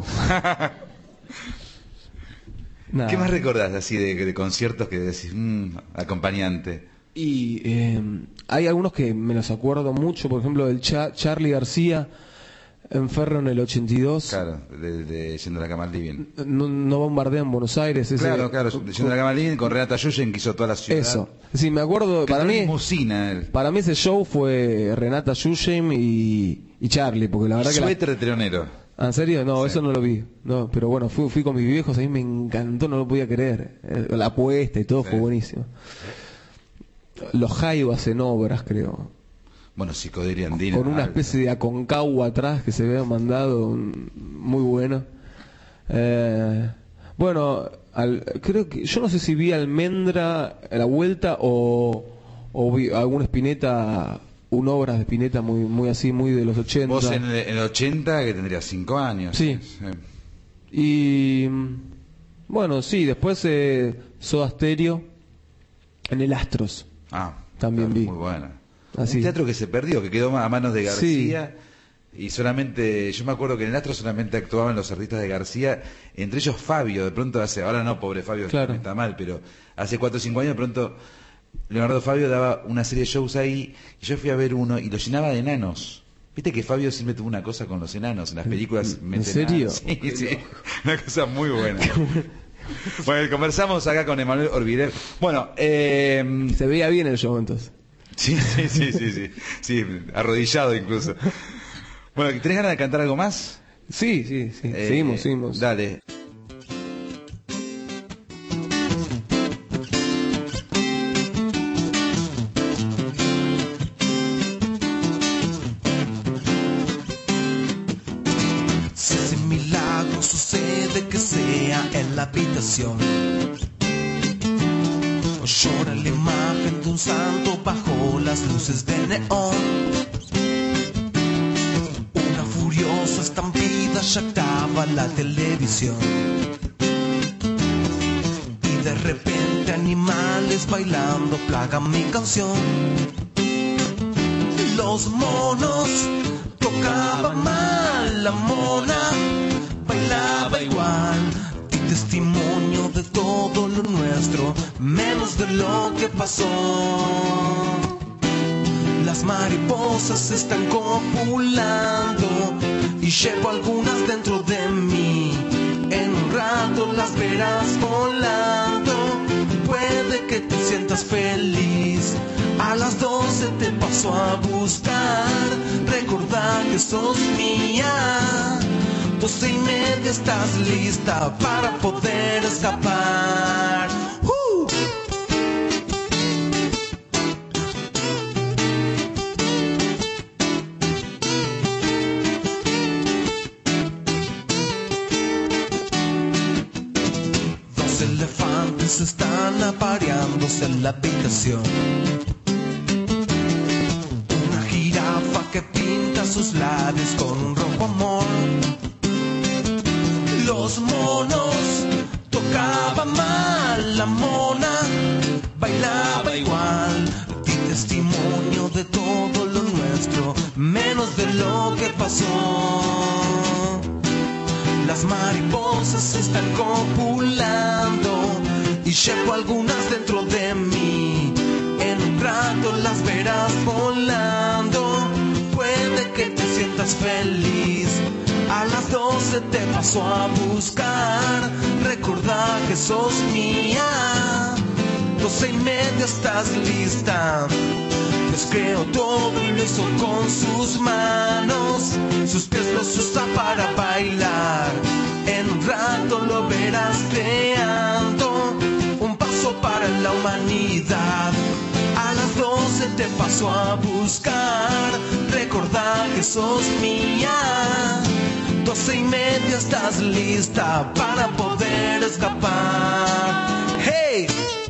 Nada. ¿Qué más recordás así de, de conciertos que decís, mmm, acompañante? Y eh, hay algunos que me los acuerdo mucho, por ejemplo, el Cha- Charlie García en Ferro en el ochenta y dos. Claro, de, de Yendo a la Cama al Living. No, no bombardea en Buenos Aires. Ese, Claro, claro, de Yendo a la Cama al Living con Renata Yuyen que hizo toda la ciudad. Eso. Sí, me acuerdo, Que para no mí, limusina él. para mí ese show fue Renata Yuyen y, y Charlie, porque la verdad que... la- Suéter de telonero. ¿Ah, ¿En serio? No, Sí. eso no lo vi. No, pero bueno, fui, fui con mis viejos, a mí me encantó, no lo podía creer. Eh, La apuesta y todo Sí. fue buenísimo. Los Jaivas en obras, creo. Bueno, Psicodelia Andina. Con una alta. especie de Aconcagua atrás que se había mandado, un- muy bueno. Eh, bueno, al- creo que yo no sé si vi Almendra a la vuelta o, o vi alguna Spinetta, un obras de Spinetta muy muy así, muy de los ochenta. Vos en el, en el ochenta, que tendrías cinco años. Sí. Y mm, bueno, sí, después eh, Soda Stereo en el Astros. Ah, También claro, vi. Muy buena. Así. Un teatro que se perdió, que quedó a manos de García. Y solamente, yo me acuerdo que en el Astro solamente actuaban los artistas de García, entre ellos Fabio, de pronto hace, ahora no, pobre Fabio, Claro. está mal, pero hace cuatro o cinco años de pronto Leonardo Fabio daba una serie de shows ahí, y yo fui a ver uno y lo llenaba de enanos. Viste que Fabio siempre tuvo una cosa con los enanos, en las películas ¿En meten serio? a- Sí, sí, una cosa muy buena. Bueno, conversamos acá con Emanuel Orbiler. Bueno, eh, Se veía bien el show entonces. sí, sí, sí, sí, sí, sí, arrodillado incluso. Bueno, ¿tenés ganas de cantar algo más? Sí, sí, sí. Eh, seguimos, seguimos. Dale. Si ese milagro sucede que sea en la habitación, o llora la imagen de un santo bajo las luces de neón. Una furiosa estampida jactaba la televisión, y de repente animales bailando plagan mi canción. Los monos tocaban mal, la mona bailaba igual. Di testimonio de todo lo nuestro, menos de lo que pasó. Las mariposas están copulando y llevo algunas dentro de mí. En un rato las verás volando. Puede que te sientas feliz. A las doce te paso a buscar. Recordá que sos mía. Doce y media estás lista para poder escapar. ¡Uh! Dos elefantes están apareándose en la habitación. Una jirafa que pinta sus labios con un rojo amor. Los monos tocaban mal, la mona bailaba igual. Di testimonio de todo lo nuestro, menos de lo que pasó. Las mariposas están copulando y llevo algunas dentro de mí. las verás volando. Puede que te sientas feliz. A las doce te paso a buscar. Recordá que sos mía. Doce y media estás lista. Descreo todo y lo hizo con sus manos. Sus pies los usa para bailar. En un rato lo verás creando un paso para la humanidad. A las doce te paso a buscar. Recordá que sos mía. Doce y media estás lista para poder escapar. ¡Hey!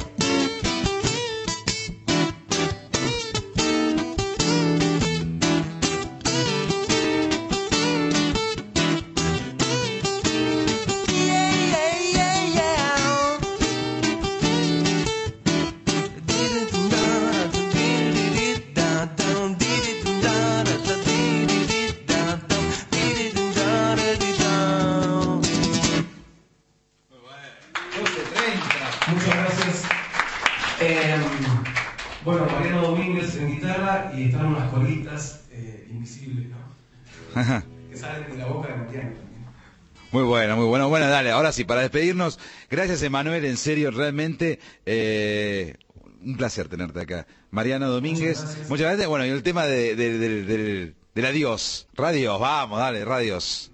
Bueno, Mariano Domínguez en guitarra y están unas colitas eh, invisibles, ¿no? Ajá. Que salen de la boca de Mariano. Muy bueno, muy bueno. Bueno, dale, ahora sí, para despedirnos, gracias Emanuel, en serio, realmente eh, un placer tenerte acá. Mariano Domínguez, muchas gracias. Muchas gracias. Bueno, y el tema de, de, de, de, de, del adiós. Radios, vamos, dale, radios.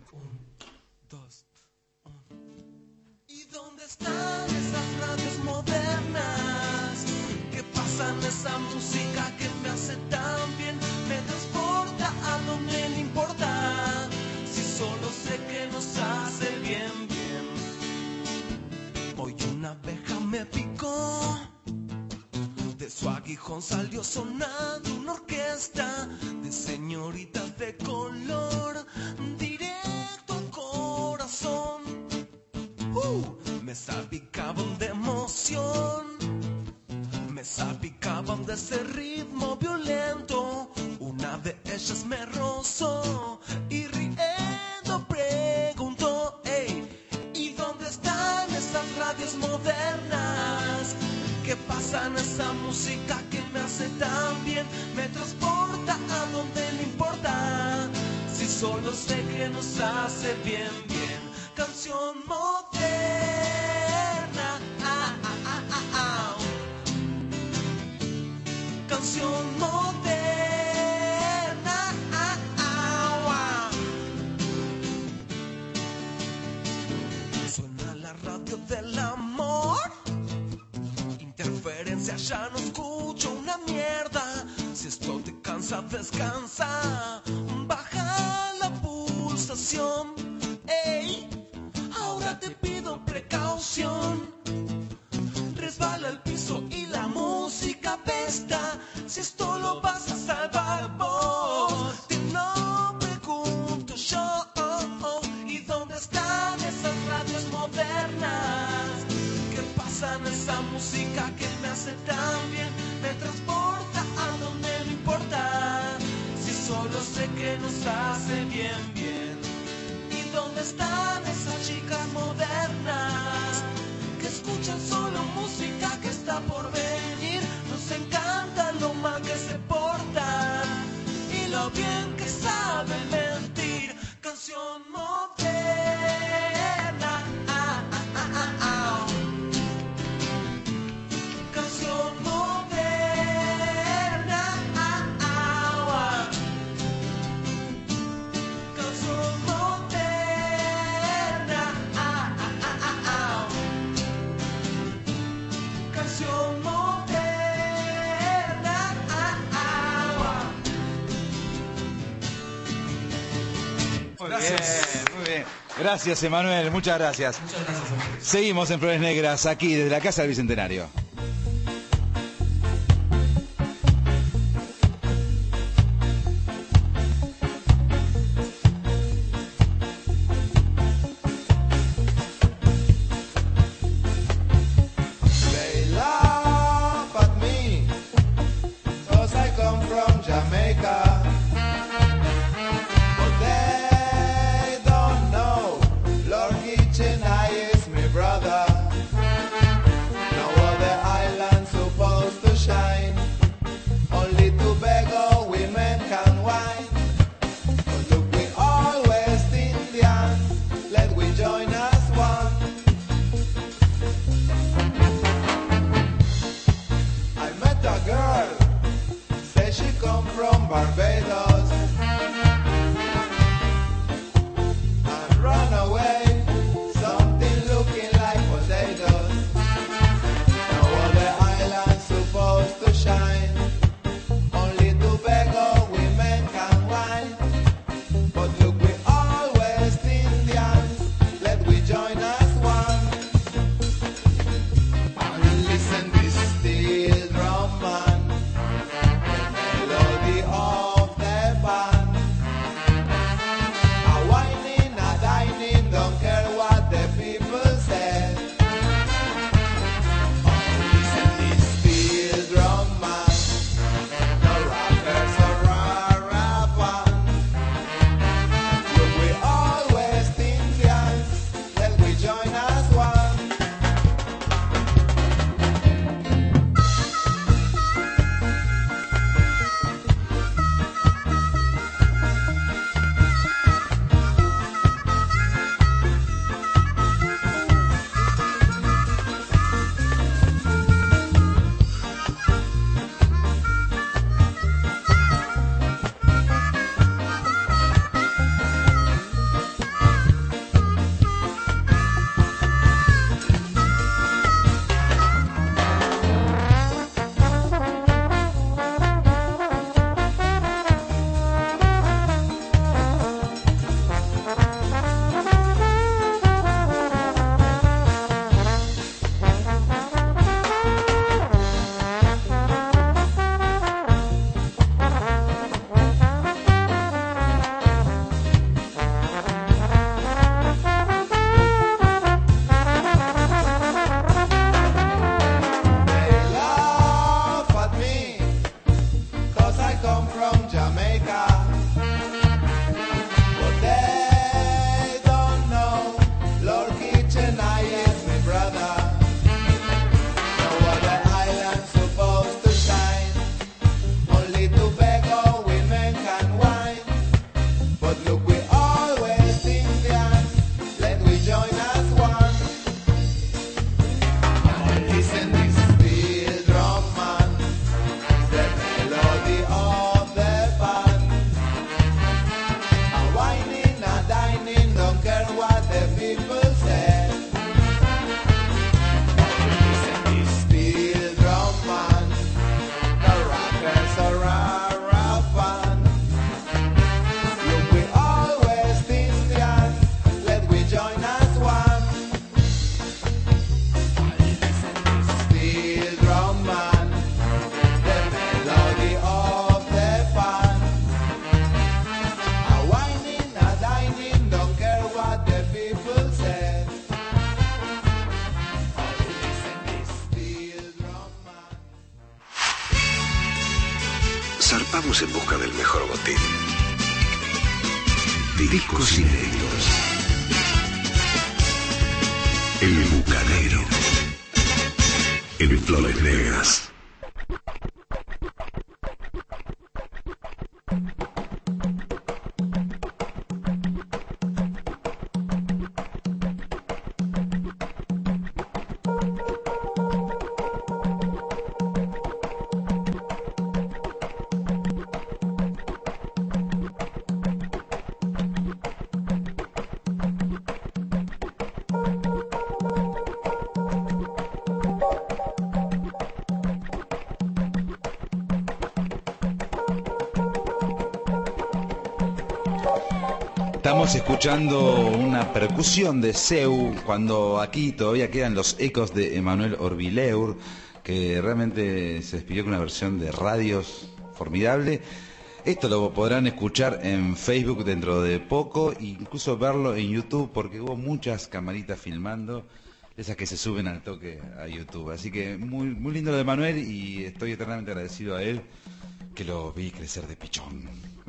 Esa música que me hace tan bien, me transporta a donde no importa, si solo sé que nos hace bien, bien. Hoy una abeja me picó, de su aguijón salió sonando una orquesta de señoritas de color, directo al corazón. Uh, me salpicaban de emoción. Me salpicaban de ese ritmo violento. Una de ellas me rozó y riendo preguntó: hey, ¿y dónde están esas radios modernas que pasan esa música que me hace tan bien? Me transporta a donde no importa, si solo sé que nos hace bien, bien. Canción moderna. Ah, ah, ah, ah, ah. Canción moderna. Ah, ah, ah. Suena la radio del amor. Interferencia, ya no escucho una mierda. Si esto te cansa, descansa. Baja la pulsación. Ey, ahora te pido precaución. Resbala el piso y la música apesta. Si esto lo vas a salvar vos, te lo pregunto yo. Oh, oh. ¿Y dónde están esas radios modernas que pasan esa música que me hace tan bien? Me transporta a donde no importa, si solo sé que nos hace bien, bien. ¿Y dónde están esas chicas modernas que escuchan solo música que está por venir? Nos encanta lo mal que se portan y lo bien que saben mentir. Canción moderna. Ah, ah, ah, ah, ah. Canción moderna. Ah, ah, ah. Canción moderna. Ah, ah, ah, ah, ah. Canción moderna. Ah, ah, Muy gracias. Bien, muy bien. Gracias, Emanuel, muchas gracias. Muchas gracias a ustedes. Seguimos en Flores Negras, aquí desde la Casa del Bicentenario. They laugh at me, 'cause I come from Jamaica. But they don't know Lord Kitchen I is my brother. No other Barbados and run away, something looking like potatoes. Now all the islands supposed to shine, only Tobago women can wine. But look, we all West Indians, let we join as one. And listen this steel drum man, melody of the band. A whining, a dining, don't care what the people say. Oh, listen this steel drum man, no rappers or rah-rah band. Look, we all West Indians, let we join as one. They laugh at me, 'cause I come from Jamaica. But they don't know Lord Kitchener is my brother. No other island supposed to shine, only Tobago women can wine. But look, we all West Indians, let we join as one. Listen this steel drum man, the melody of the band. A whining, a dining, don't care what the people say. Listen this steel drum man, the rockers are rah-rah band. Look, we all West Indians, let we join as one. Steel drum man, the melody of the band. A whining, a dining, don't care what the people say. Listen this steel drum man. Zarpamos en busca del mejor botín. Discos inéditos. El Bucanero. En Flores Negras. Estamos escuchando una percusión de Seu, cuando aquí todavía quedan los ecos de Emanuel Orbileur, que realmente se despidió con una versión de radios formidable. Esto lo podrán escuchar en Facebook dentro de poco, e incluso verlo en YouTube, porque hubo muchas camaritas filmando, esas que se suben al toque a YouTube. Así que muy, muy lindo lo de Emanuel, y estoy eternamente agradecido a él, que lo vi crecer de pichón.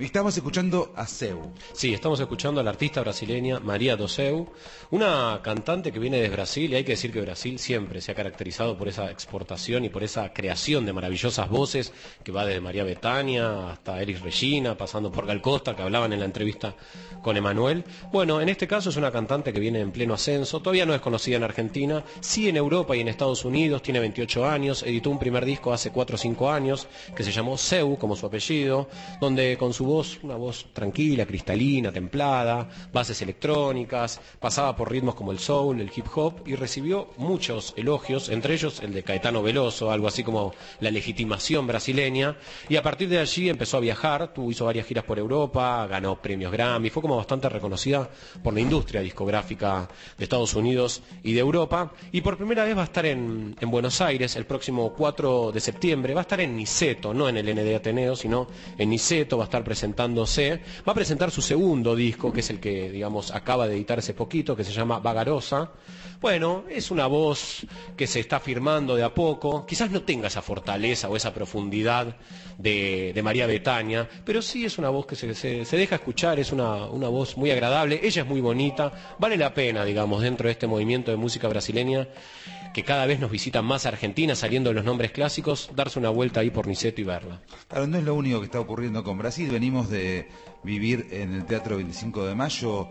Estamos escuchando a Seu. Sí, estamos escuchando a la artista brasileña María do Seu, una cantante que viene de Brasil, y hay que decir que Brasil siempre se ha caracterizado por esa exportación y por esa creación de maravillosas voces que va desde María Bethânia hasta Elis Regina, pasando por Gal Costa, que hablaban en la entrevista con Emanuel. Bueno, en este caso es una cantante que viene en pleno ascenso, todavía no es conocida en Argentina, sí en Europa y en Estados Unidos, tiene veintiocho años, editó un primer disco hace cuatro o cinco años que se llamó Seu, como su apellido, donde con su voz, una voz tranquila, cristalina, templada, bases electrónicas, pasaba por ritmos como el soul, el hip hop y recibió muchos elogios, entre ellos el de Caetano Veloso, algo así como la legitimación brasileña, y a partir de allí empezó a viajar, tuvo, hizo varias giras por Europa, ganó premios Grammy, fue como bastante reconocida por la industria discográfica de Estados Unidos y de Europa, y por primera vez va a estar en, en Buenos Aires el próximo cuatro de septiembre, va a estar en Niceto, no en el N D Ateneo, sino en Niceto, va a estar presentando va a presentar su segundo disco, que es el que, digamos, acaba de editar hace poquito, que se llama Vagarosa. Bueno, es una voz que se está firmando de a poco, quizás no tenga esa fortaleza o esa profundidad de, de María Bethânia, pero sí es una voz que se, se, se deja escuchar, es una, una voz muy agradable, ella es muy bonita, vale la pena, digamos, dentro de este movimiento de música brasileña, que cada vez nos visitan más Argentina, saliendo de los nombres clásicos, darse una vuelta ahí por Niceto y verla. Claro, no es lo único que está ocurriendo con Brasil, venimos de vivir en el Teatro veinticinco de mayo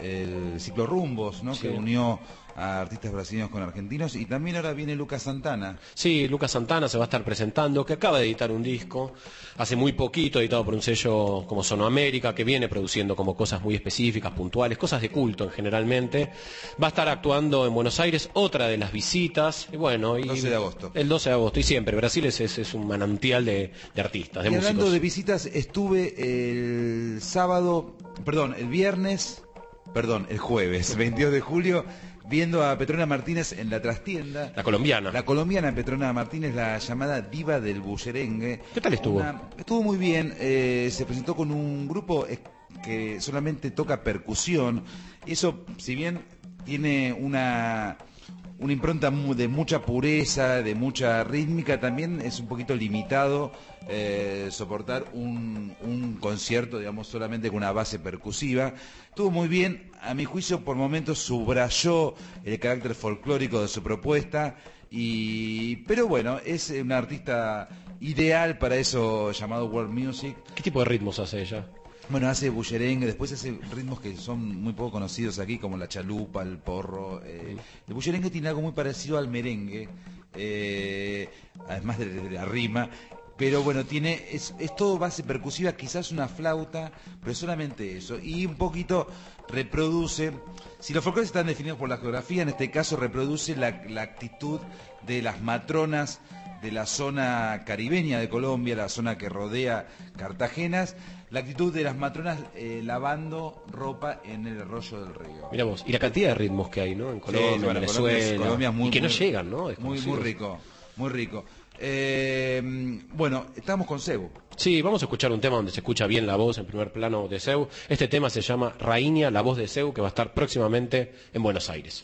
el ciclo Rumbos, ¿no? Sí. Que unió a artistas brasileños con argentinos, y también ahora viene Lucas Santana. Sí, Lucas Santana se va a estar presentando, que acaba de editar un disco, hace muy poquito, editado por un sello como Sonoamérica, que viene produciendo como cosas muy específicas, puntuales, cosas de culto en generalmente. Va a estar actuando en Buenos Aires, otra de las visitas, y bueno... Y doce de agosto. El doce de agosto, y siempre, Brasil es, es, es un manantial de, de artistas, de y músicos. Hablando de visitas, estuve el sábado, perdón, el viernes, perdón, el jueves, veintidós de julio... viendo a Petrona Martínez en la trastienda. La colombiana. La colombiana Petrona Martínez, la llamada diva del bullerengue. ¿Qué tal estuvo? Una, estuvo muy bien. Eh, se presentó con un grupo que solamente toca percusión. Eso, si bien tiene una, una impronta de mucha pureza, de mucha rítmica, también es un poquito limitado eh, soportar un, un concierto, digamos, solamente con una base percusiva. Estuvo muy bien, a mi juicio por momentos subrayó el carácter folclórico de su propuesta, y pero bueno, es una artista ideal para eso llamado world music. ¿Qué tipo de ritmos hace ella? Bueno, hace bullerengue, después hace ritmos que son muy poco conocidos aquí, como la chalupa, el porro. Eh. El bullerengue tiene algo muy parecido al merengue, eh, además de, de la rima. Pero bueno, tiene es, es todo base percusiva, quizás una flauta, pero solamente eso. Y un poquito reproduce, si los folclores están definidos por la geografía, en este caso reproduce la, la actitud de las matronas de la zona caribeña de Colombia, la zona que rodea Cartagena, la actitud de las matronas eh, lavando ropa en el arroyo del río. Mirá vos, y la cantidad de ritmos que hay, ¿no? En Colombia, sí, bueno, en Venezuela, Colombia, Colombia muy, y que no muy, llegan, ¿no? Muy, muy rico, muy rico. Eh, bueno, estamos con Seu. Sí, vamos a escuchar un tema donde se escucha bien la voz en primer plano de Seu. Este tema se llama Rainha, la voz de Seu, que va a estar próximamente en Buenos Aires.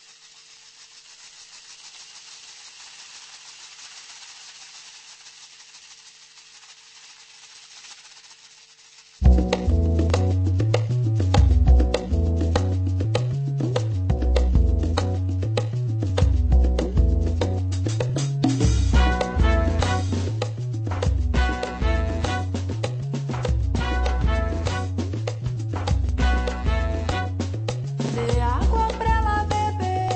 De água pra ela beber.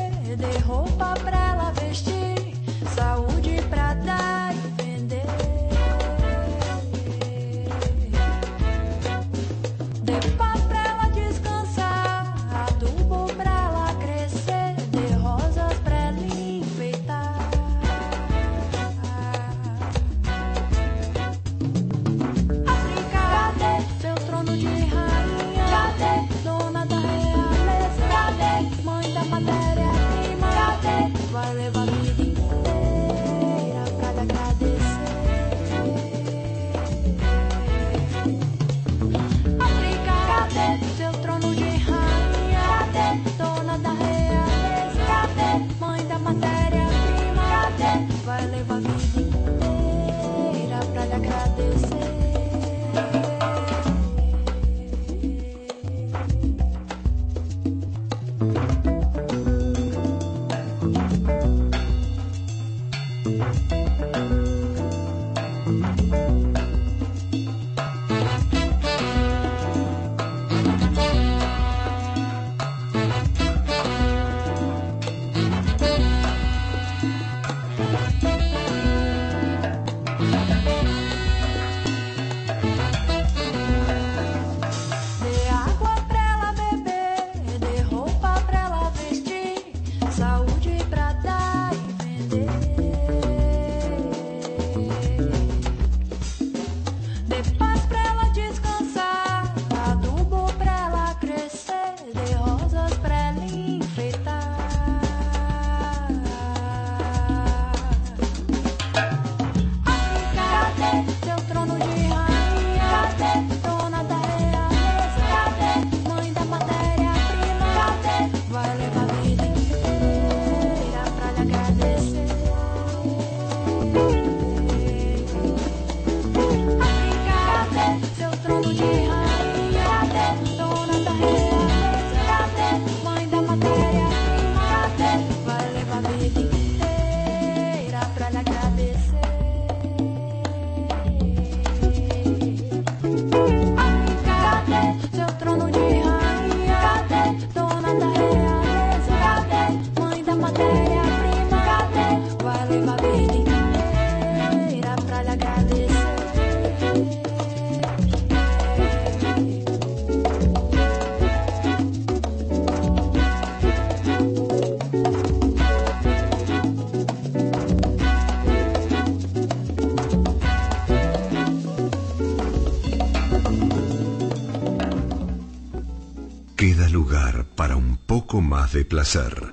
Queda lugar para un poco más de placer.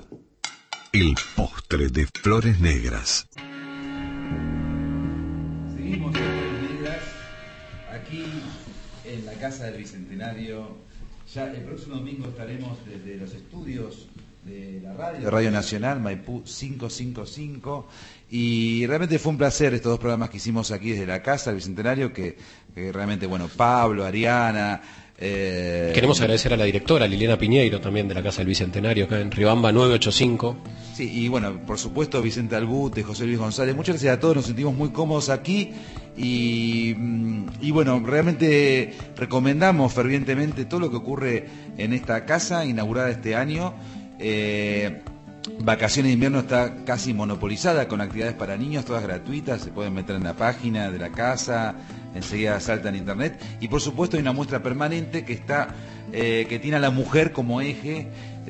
El postre de Flores Negras. Seguimos en Flores Negras, aquí en la Casa del Bicentenario. Ya el próximo domingo estaremos desde los estudios de la radio, Radio Nacional, Maipú quinientos cincuenta y cinco. Y realmente fue un placer estos dos programas que hicimos aquí desde la Casa del Bicentenario, que, que realmente, bueno, Pablo, Ariana... Eh... Queremos agradecer a la directora Liliana Piñeiro, también de la Casa del Bicentenario, acá en Riobamba nueve ochenta y cinco. Sí, y bueno, por supuesto Vicente Albute, José Luis González, muchas gracias a todos, nos sentimos muy cómodos aquí y, y bueno, realmente recomendamos fervientemente todo lo que ocurre en esta casa inaugurada este año. Eh, Vacaciones de invierno está casi monopolizada con actividades para niños, todas gratuitas, se pueden meter en la página de la casa, enseguida salta en internet y por supuesto hay una muestra permanente que está eh, que tiene a la mujer como eje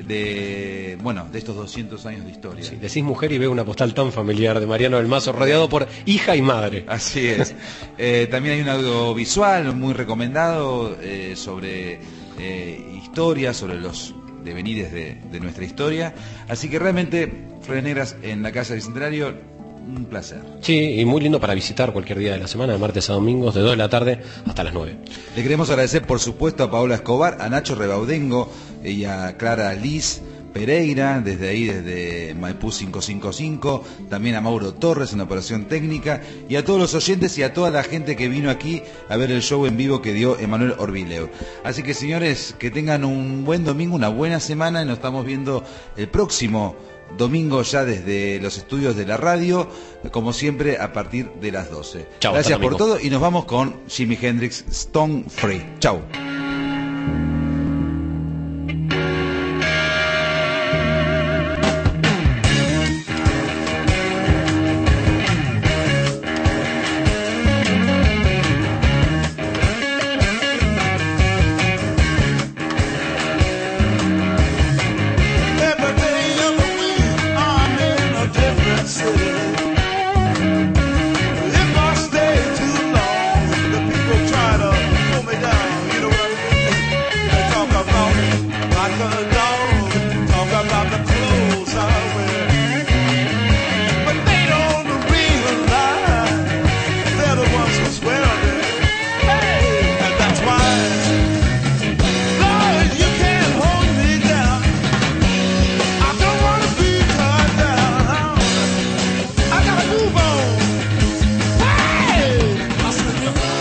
de bueno de estos doscientos años de historia. Sí, decís mujer y veo una postal tan familiar de Mariano del Mazo rodeado por hija y madre. Así es. eh, también hay un audiovisual muy recomendado eh, sobre eh, historia, sobre los devenires de, de nuestra historia. Así que realmente, Flores Negras en la Casa del Bicentenario, un placer. Sí, y muy lindo para visitar cualquier día de la semana, de martes a domingos, de dos de la tarde hasta las nueve. Le queremos agradecer, por supuesto, a Paola Escobar, a Nacho Rebaudengo y a Clara Liz Pereira, desde ahí, desde Maipú quinientos cincuenta y cinco, también a Mauro Torres en la operación técnica, y a todos los oyentes y a toda la gente que vino aquí a ver el show en vivo que dio Emanuel Orbileo. Así que, señores, que tengan un buen domingo, una buena semana, y nos estamos viendo el próximo domingo ya desde los estudios de la radio, como siempre, a partir de las doce. Chau, gracias por domingo. todo, y nos vamos con Jimi Hendrix, Stone Free. Chau.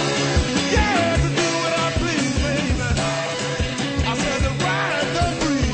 Free.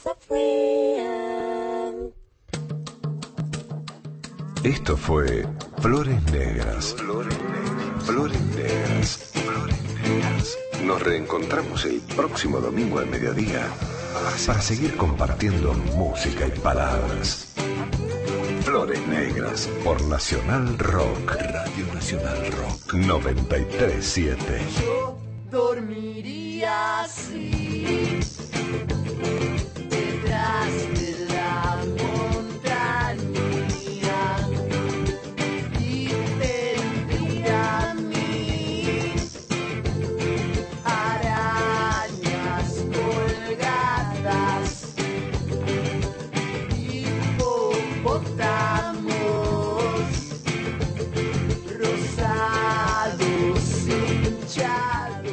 Esto fue Flores Negras. Flores Negras. Flores Negras. Flores Negras. Nos reencontramos el próximo domingo al mediodía para seguir compartiendo música y palabras. Flores Negras por Nacional Rock. Radio Nacional Rock noventa y tres siete. Yo dormiría así, detrás de la montaña, y tendría mis arañas colgadas, hipopótamos rosados hinchados.